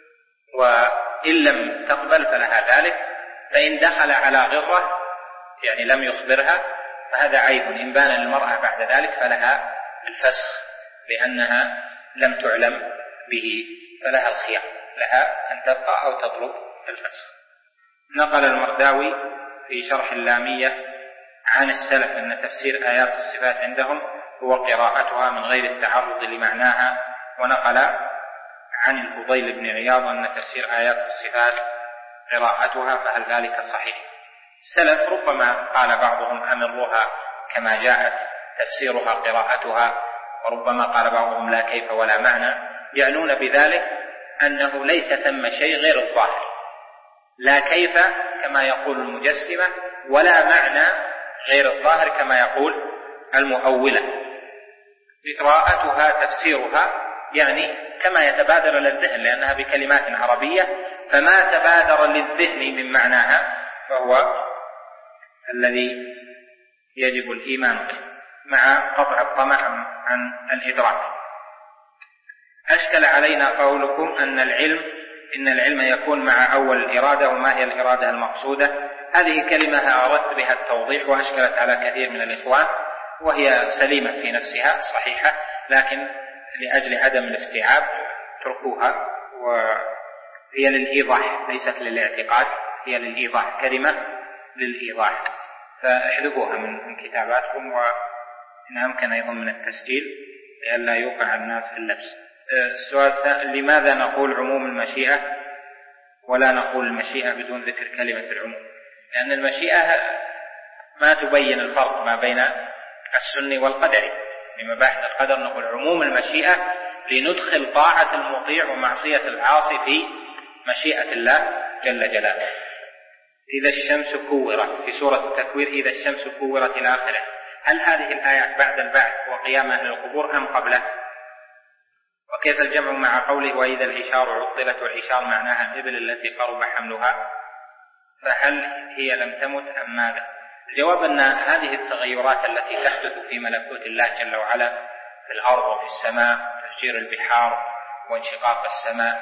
وإن لم تقبل فلها ذلك. فإن دخل على غرة يعني لم يخبرها فهذا عيب، إن بان للمرأة بعد ذلك فلها الفسخ، لأنها لم تعلم به، فلها الخيار، لها أن تبقى أو تطلب الفسخ. نقل المرداوي في شرح اللامية عن السلف أن تفسير آيات الصفات عندهم هو قراءتها من غير التعرض لمعناها، ونقل عن الفضيل بن عياض أن تفسير آيات الصفات قراءتها، فهل ذلك صحيح؟ السلف ربما قال بعضهم أمروها كما جاءت تفسيرها قراءتها، وربما قال بعضهم لا كيف ولا معنى، يعنون بذلك أنه ليس ثم شيء غير الظاهر، لا كيف كما يقول المجسمة، ولا معنى غير الظاهر كما يقول المؤولة. قراءتها تفسيرها يعني كما يتبادر للذهن، لأنها بكلمات عربية، فما تبادر للذهن من معناها فهو الذي يجب الإيمان به مع قطع الطمع عن الإدراك. أشكل علينا قولكم أن العلم إن العلم يكون مع أول الإرادة وما هي الإرادة المقصودة. هذه كلمة أردت بها التوضيح وأشكلت على كثير من الإخوان، وهي سليمة في نفسها صحيحة، لكن لأجل عدم الاستيعاب تركوها، وهي للإيضاح ليست للاعتقاد، هي للإيضاح، كلمة للإيضاح، فاحذفوها من كتاباتكم، وإن أمكن أيضا من التسجيل لئلا يوقع الناس في اللبس. السؤال الثاني: لماذا نقول عموم المشيئة ولا نقول المشيئة بدون ذكر كلمة العموم؟ لأن المشيئة ما تبين الفرق ما بين السني والقدري. لمباحث القدر نقول عموم المشيئة لندخل طاعة المطيع ومعصية العاصي في مشيئة الله جل جلاله. إذا الشمس كورت في سورة التكوير، إذا الشمس كورت إلى آخره. هل هذه الآيات بعد البعث وقيام أهل القبور أم قبله؟ وكيف الجمع مع قوله وإذا العشار عطلت، والعشار معناها الإبل التي قرب حملها، فهل هي لم تمت أم ماذا؟ الجواب أن هذه التغيرات التي تحدث في ملكوت الله جل وعلا في الأرض وفي السماء، تفجير البحار وانشقاق السماء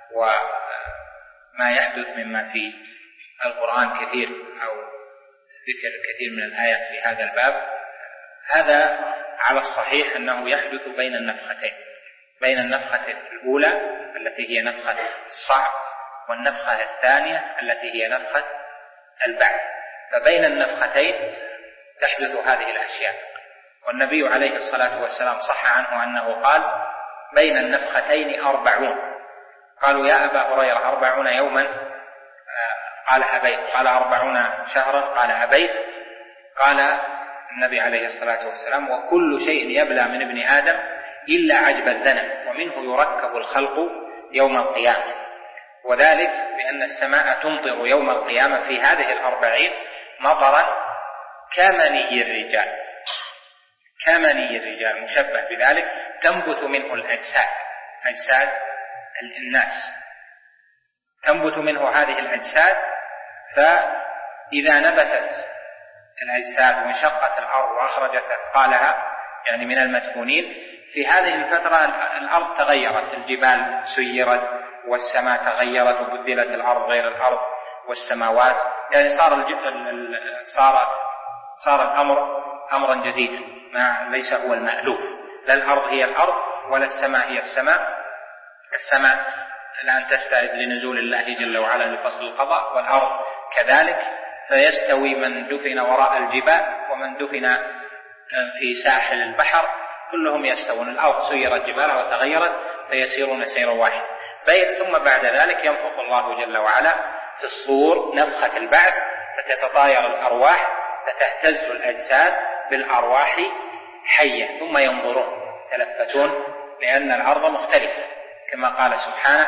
وما يحدث مما في القرآن كثير أو ذكر كثير من الآيات في هذا الباب، هذا على الصحيح أنه يحدث بين النفختين، بين النفخة الأولى التي هي نفخة الصعق والنفخة الثانية التي هي نفخة البعث، فبين النفختين تحدث هذه الأشياء. والنبي عليه الصلاة والسلام صح عنه أنه قال بين النفختين أربعون. قالوا يا أبا هريرة أربعون يوما؟ قال أبيت. قال أربعون شهرا؟ قال أبيت. قال النبي عليه الصلاة والسلام وكل شيء يبلى من ابن آدم إلا عجب الذنب ومنه يركب الخلق يوم القيامة، وذلك بأن السماء تمطر يوم القيامة في هذه الأربعين مطرا كمني الرجال، كمني الرجال مشبه بذلك، تنبت منه الأجساد، أجساد الناس تنبت منه هذه الأجساد. فإذا نبتت الأجساد وانشقت الأرض وأخرجت أثقالها يعني من المدفونين، في هذه الفترة الأرض تغيرت، الجبال سيرت والسماء تغيرت وبدلت الأرض غير الأرض والسماوات، يعني صار الجبل صار صار الأمر أمرا جديدا ما ليس هو المألوف، لا الأرض هي الأرض ولا السماء هي السماء. السماء الآن تستعد لنزول الله جل وعلا لفصل القضاء، والأرض كذلك، فيستوي من دفن وراء الجبال ومن دفن في ساحل البحر، كلهم يستوون. الأرض سيرت جبالها وتغيرت فيسيرون سيرا واحد. ثم بعد ذلك ينفخ الله جل وعلا في الصور نفخة البعث، فتتطاير الأرواح، فتهتز الأجساد بالأرواح حية، ثم ينظرون يتلفتون لأن الأرض مختلفة كما قال سبحانه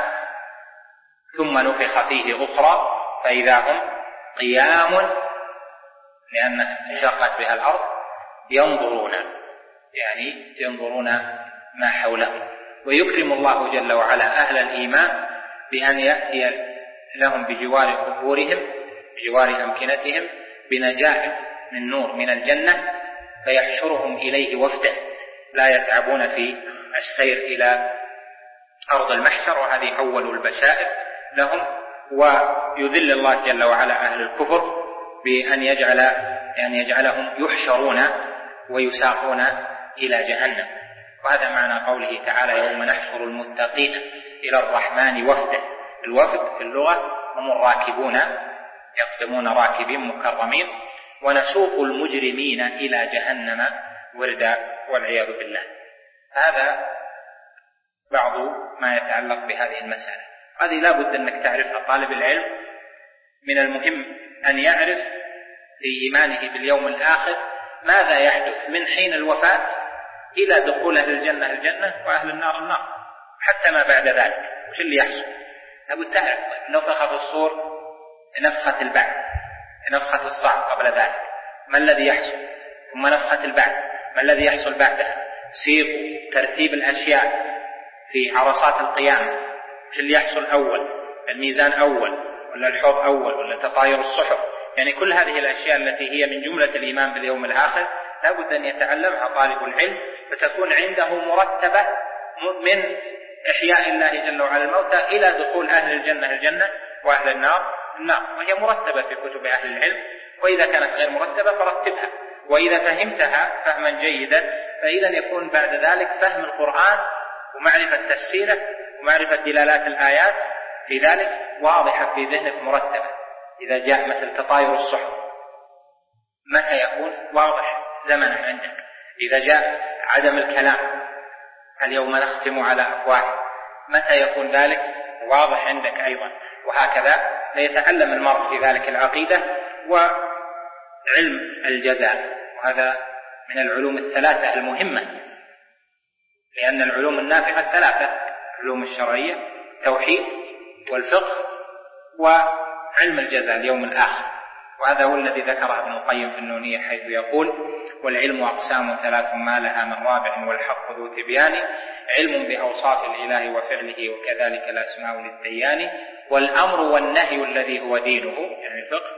ثم نفخ فيه أخرى فإذا هم قيام، لأن انشقت بها الأرض، ينظرون يعني ينظرون ما حولهم. ويكرم الله جل وعلا أهل الإيمان بأن يأتي لهم بجوار قبورهم بجوار أمكنتهم بنجاة من نور من الجنة، فيحشرهم إليه وفدا لا يتعبون في السير إلى أرض المحشر، وهذه أول البشائر لهم. ويذل الله جل وعلا أهل الكفر بأن يجعل يعني يجعلهم يحشرون ويساقون إلى جهنم. وهذا معنى قوله تعالى يوم نحشر المتقين إلى الرحمن وفدا. الوفد في اللغة هم الراكبون يقدمون راكبين مكرمين، ونسوق المجرمين إلى جهنم وردا والعياذ بالله. هذا بعض ما يتعلق بهذه المسألة. هذه لا بد أنك تعرفها. طالب العلم من المهم أن يعرف في إيمانه باليوم الآخر ماذا يحدث من حين الوفاة إلى دخول أهل الجنة الجنة وأهل النار النار، حتى ما بعد ذلك وش اللي يحصل. لابد تعرف نفخة في الصور، نفخة البعث، نفخة الصعق قبل ذلك ما الذي يحصل، ثم نفخة البعث ما الذي يحصل بعدها، سيق ترتيب الأشياء في عرصات القيامة، وش اللي يحصل أول، الميزان أول ولا الحوض أول ولا تطاير الصحف. يعني كل هذه الأشياء التي هي من جملة الإيمان باليوم الآخر لابد أن يتعلمها طالب العلم، فتكون عنده مرتبة من إحياء الله جل وعلا الموتى إلى دخول أهل الجنة الجنة وأهل النار النار، وهي مرتبة في كتب أهل العلم، وإذا كانت غير مرتبة فرتبها، وإذا فهمتها فهما جيدا فإذا يكون بعد ذلك فهم القرآن ومعرفة تفسيره ومعرفة دلالات الآيات في ذلك واضحة في ذهنك مرتبة. إذا جاء مثل تطاير الصحف متى يكون واضح زمنا عندك، إذا جاء عدم الكلام اليوم نختم على أفواه متى يكون ذلك واضح عندك أيضا، وهكذا ليتعلم المرء في ذلك العقيدة وعلم الجزاء، وهذا من العلوم الثلاثة المهمة، لأن العلوم النافعة الثلاثة: علوم الشرعية، التوحيد والفقه وعلم الجزاء اليوم الآخر. وهذا هو الذي ذكره ابن القيم في النونية حيث يقول: والعلم أقسام ثلاث ما لها من رابع والحق ذو تبيان، علم بأوصاف الإله وفعله وكذلك الأسماء للديان، والأمر والنهي الذي هو دينه يعني الفقه،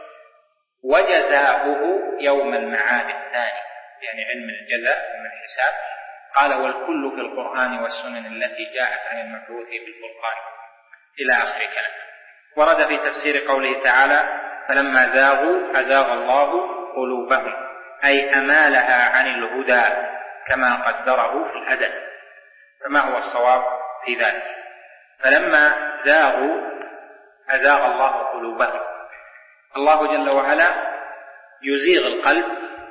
وجزاؤه يوم المعاد الثاني يعني علم الجزاء من الحساب. قال: والكل في القرآن والسنن التي جاءت عن المبعوث بالفرقان، إلى آخر كلام. ورد في تفسير قوله تعالى: فلما زاغوا أزاغ الله قلوبهم، أي أمالها عن الهدى كما قدره في الأزل. فما هو الصواب في ذلك؟ فلما زاغوا أزاغ الله قلوبهم. الله جل وعلا يزيغ القلب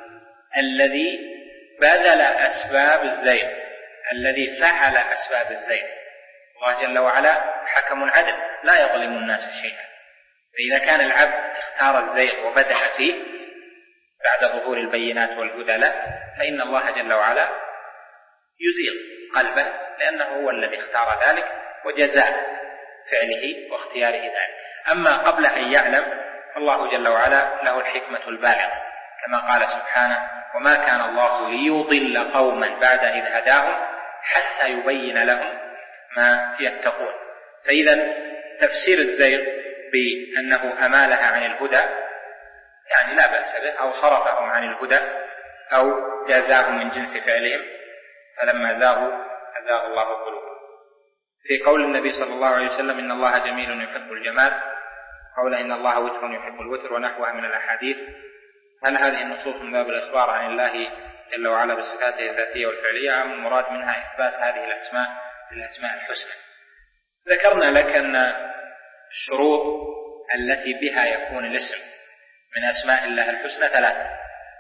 الذي بذل أسباب الزيغ، الذي فعل أسباب الزيغ. الله جل وعلا حكم عدل لا يظلم الناس شيئا، فإذا كان العبد اختار الزيغ وبدأ فيه بعد ظهور البينات والهدى له، فإن الله جل وعلا يزيغ قلبه، لأنه هو الذي اختار ذلك وجزاء فعله واختياره ذلك. أما قبل أن يعلم، الله جل وعلا له الحكمة البالغة، كما قال سبحانه: وما كان الله ليضل قوما بعد إذ هداهم حتى يبين لهم ما يتقون. فإذا تفسير الزيغ بأنه أمالها عن الهدى يعني لا بأس به، أو صرفهم عن الهدى، أو جازاهم من جنس فعلهم، فلما زاغوا أزاغ الله قلوبهم. في قول النبي صلى الله عليه وسلم: إن الله جميل يحب الجمال، قوله إن الله وتر يحب الوتر، ونحوها من الأحاديث. هل هذه النصوص من باب الإخبار عن الله جل وعلا بصفاته الذاتية والفعلية، أم المراد منها إثبات هذه الأسماء بالأسماء الحسنى؟ ذكرنا لك أن الشروط التي بها يكون الاسم من أسماء الله الحسنى ثلاثة.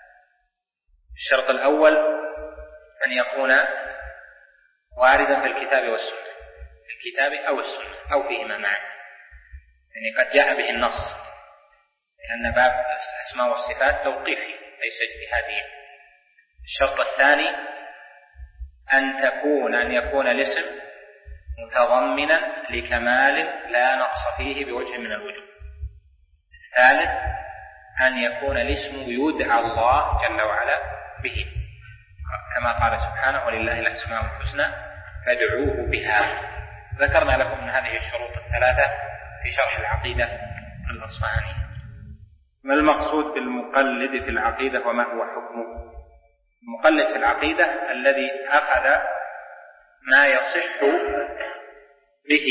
الشرط الأول أن يكون واردا في الكتاب والسنة، في الكتاب أو السنة أو فيهما معا، يعني قد جاء به النص، لأن باب الأسماء والصفات توقيفي ليس اجتهاديا. الشرط الثاني أن تكون أن يكون الاسم متضمنا لكمال لا نقص فيه بوجه من الوجوه. الثالث أن يكون الاسم يدعى الله جل وعلا به، كما قال سبحانه: ولله الأسماء الحسنى فادعوه بها. ذكرنا لكم من هذه الشروط الثلاثة في شرح العقيدة الأصفهانية. ما المقصود بالمقلد في العقيدة وما هو حكمه؟ المقلد في العقيدة الذي أخذ ما يصح به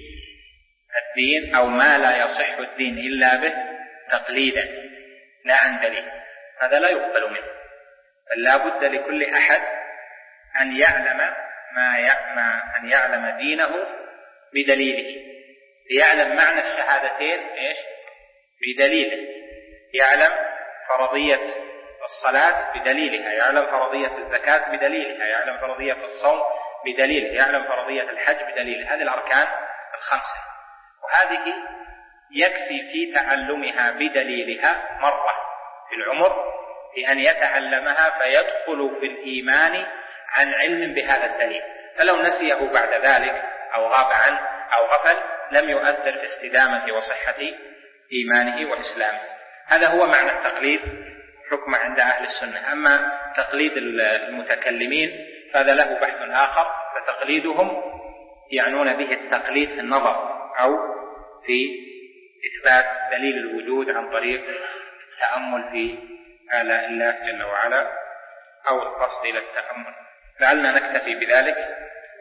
الدين أو ما لا يصح الدين إلا به تقليدا لا عن دليل، هذا لا يقبل منه، بل لا بد لكل أحد أن يعلم ما يعلم أن يعلم دينه بدليله، ليعلم معنى الشهادتين إيش؟ بدليله، يعلم فرضية الصلاة بدليلها، يعلم فرضية الزكاة بدليلها، يعلم فرضية الصوم بدليله، يعلم فرضية الحج بدليله. هذه الأركان الخمسة، وهذه يكفي في تعلمها بدليلها مرة في العمر لأن يتعلمها فيدخل في الإيمان عن علم بهذا الدليل، فلو نسيه بعد ذلك أو غاب عنه أو غفل لم يؤثر في استدامة وصحة إيمانه وإسلامه. هذا هو معنى التقليد حكم عند أهل السنة. أما تقليد المتكلمين فهذا له بحث آخر، فتقليدهم يعنون به التقليد في النظر أو في إثبات دليل الوجود عن طريق التأمل في آلاء الله جل وعلا أو القصد إلى التأمل. لعلنا نكتفي بذلك،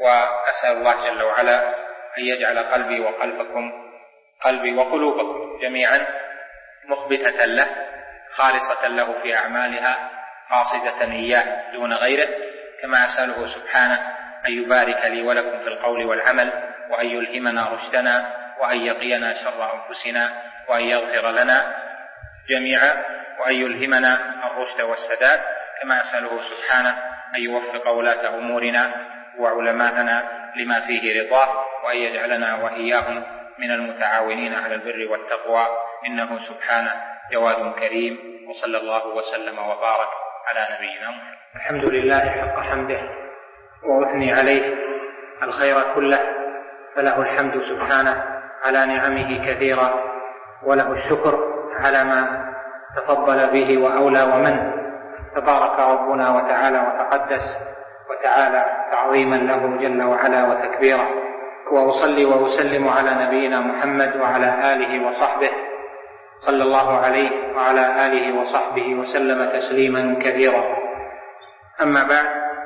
وأسأل الله جل وعلا أن يجعل قلبي وقلبكم قلبي وقلوبكم جميعا مخبتة له خالصة له في أعمالها قاصدة إياه دون غيره، كما أسأله سبحانه أن يبارك لي ولكم في القول والعمل، وأن يلهمنا رشدنا، وأن يقينا شر أنفسنا، وأن يغفر لنا جميعا، وأن يلهمنا الرشد والسداد، كما أسأله سبحانه أن يوفق ولاة أمورنا وعلماءنا لما فيه رضاه، وأن يجعلنا وإياهم من المتعاونين على البر والتقوى، إنه سبحانه جواد كريم. وصلى الله وسلم وبارك على نبينا محمد. الحمد لله حق حمده، وأثني عليه الخير كله، فله الحمد سبحانه على نعمه كثيرا، وله الشكر على ما تفضل به وأولى ومن. تبارك ربنا وتعالى وتقدس وتعالى تعظيما له جل وعلا وتكبيرا. وأصلي وأسلم على نبينا محمد وعلى آله وصحبه صلى الله عليه وعلى آله وصحبه وسلم تسليما كثيرا. أما بعد،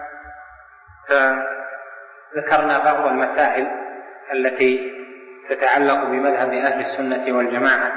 فذكرنا بعض المسائل التي تتعلق بمذهب أهل السنة والجماعة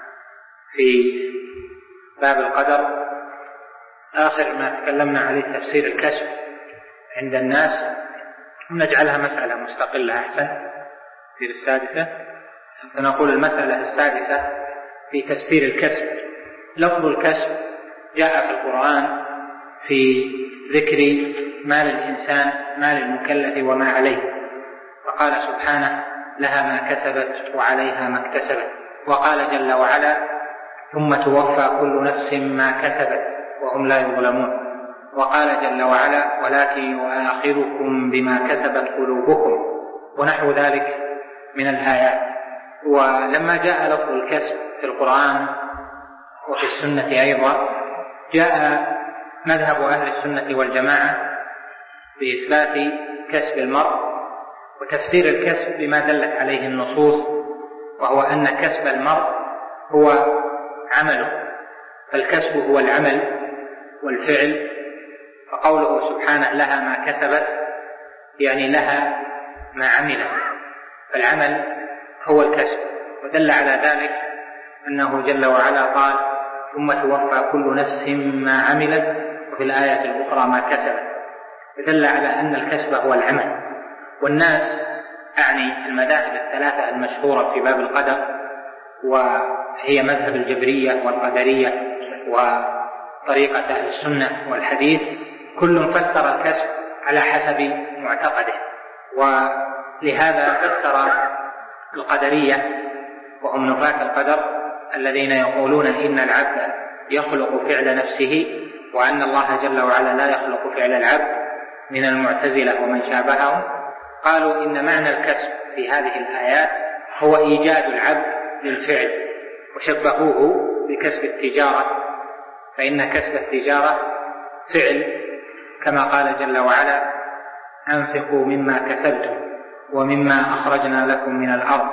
في باب القدر. آخر ما تكلمنا عليه تفسير الكسب عند الناس، نجعلها مسألة مستقلة أحسن في السادسة. فنقول المسألة السادسة في تفسير الكسب. لفظ الكسب جاء في القرآن في ذكر مال الإنسان، مال المكلف وما عليه، فقال سبحانه لها ما كسبت وعليها ما اكتسبت، وقال جل وعلا ثم توفى كل نفس ما كسبت وهم لا يظلمون، وقال جل وعلا ولكن يؤاخذكم بما كسبت قلوبكم، ونحو ذلك من الآيات. ولما جاء لفظ الكسب في القرآن وفي السنة أيضا، جاء مذهب أهل السنة والجماعة بإثبات كسب المرء وتفسير الكسب بما دلت عليه النصوص، وهو أن كسب المرء هو عمله، فالكسب هو العمل والفعل. فقوله سبحانه لها ما كسبت يعني لها ما عملت، فالعمل هو الكسب. ودل على ذلك أنه جل وعلا قال ثم توفى كل نفس ما عملت، وفي الآية الأخرى ما كسبت، فدل على أن الكسب هو العمل. والناس أعني المذاهب الثلاثة المشهورة في باب القدر، وهي مذهب الجبرية والقدرية وطريقة أهل السنة والحديث، كل فسر الكسب على حسب معتقده. ولهذا فسر القدرية وهم نفاة القدر الذين يقولون إن العبد يخلق فعل نفسه، وأن الله جل وعلا لا يخلق فعل العبد، من المعتزلة ومن شابههم، قالوا إن معنى الكسب في هذه الآيات هو إيجاد العبد للفعل، وشبهوه بكسب التجارة، فإن كسب التجارة فعل، كما قال جل وعلا أنفقوا مما كسبتم ومما أخرجنا لكم من الأرض.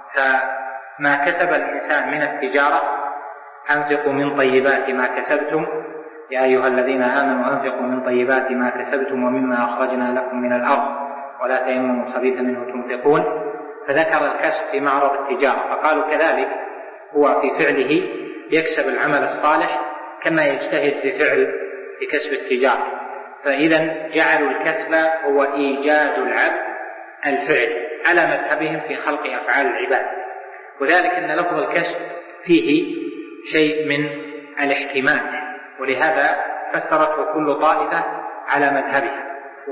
فما كسب الإنسان من التجارة أنفقوا من طيبات ما كسبتم يا أيها الذين آمنوا أنفقوا من طيبات ما كسبتم ومما أخرجنا لكم من الأرض ولا تيمموا الخبيث منه تنفقون. فذكر الكسب في معرض التجارة، فقالوا كذلك هو في فعله يكسب العمل الصالح كما يجتهد في فعل في كسب التجارة. فإذا جعلوا الكسب هو إيجاد العبد الفعل على مذهبهم في خلق أفعال العباد، وذلك أن لفظ الكسب فيه شيء من الاحتمال، ولهذا فسرته كل طائفة على مذهبها.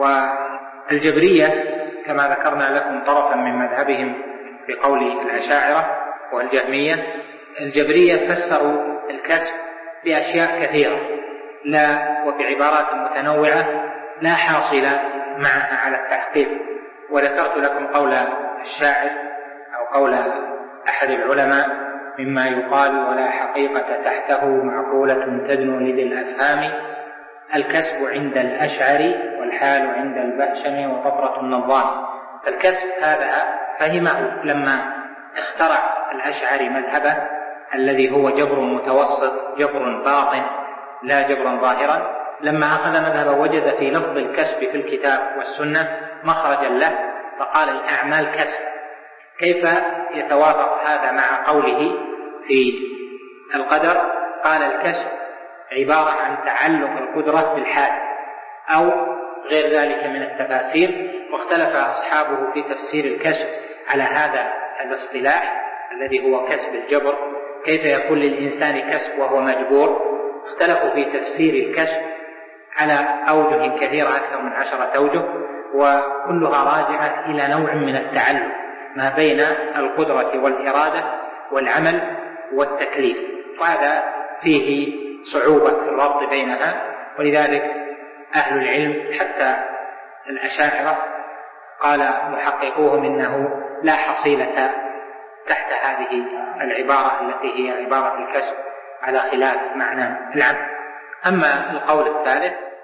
والجبرية كما ذكرنا لكم طرفا من مذهبهم في قول الأشاعرة والجهمية، الجبرية فسروا الكسب بأشياء كثيرة لا وبعبارات متنوعة لا حاصل معها على التحقيق. وذكرت لكم قول الشاعر أو قول أحد العلماء مما يقال ولا حقيقة تحته معقولة تدنو لذي الأفهام، الكسب عند الأشعر والحال عند البهشم وفطرة النظام. فالكسب هذا فهمه لما اخترع الأشعري مذهبه الذي هو جبر متوسط، جبر باطن لا جبر ظاهرا، لما أخذ مذهبه وجد في لفظ الكسب في الكتاب والسنة مخرجا له فقال الأعمال كسب. كيف يتوافق هذا مع قوله في القدر؟ قال الكسب عبارة عن تعلق القدرة بالحال أو غير ذلك من التفاسير، واختلف أصحابه في تفسير الكسب على هذا الاصطلاح الذي هو كسب الجبر. كيف يكون للإنسان كسب وهو مجبور؟ اختلفوا في تفسير الكسب على أوجه كثيرة أكثر من عشرة أوجه، وكلها راجعة إلى نوع من التعلق ما بين القدرة والإرادة والعمل والتكليف، وهذا فيه صعوبة في الربط بينها. ولذلك أهل العلم حتى الأشاعرة قال محققوهم إنه لا حصيلة تحت هذه العبارة التي هي عبارة الكسب على خلاف معنى العمل. أما القول الثالث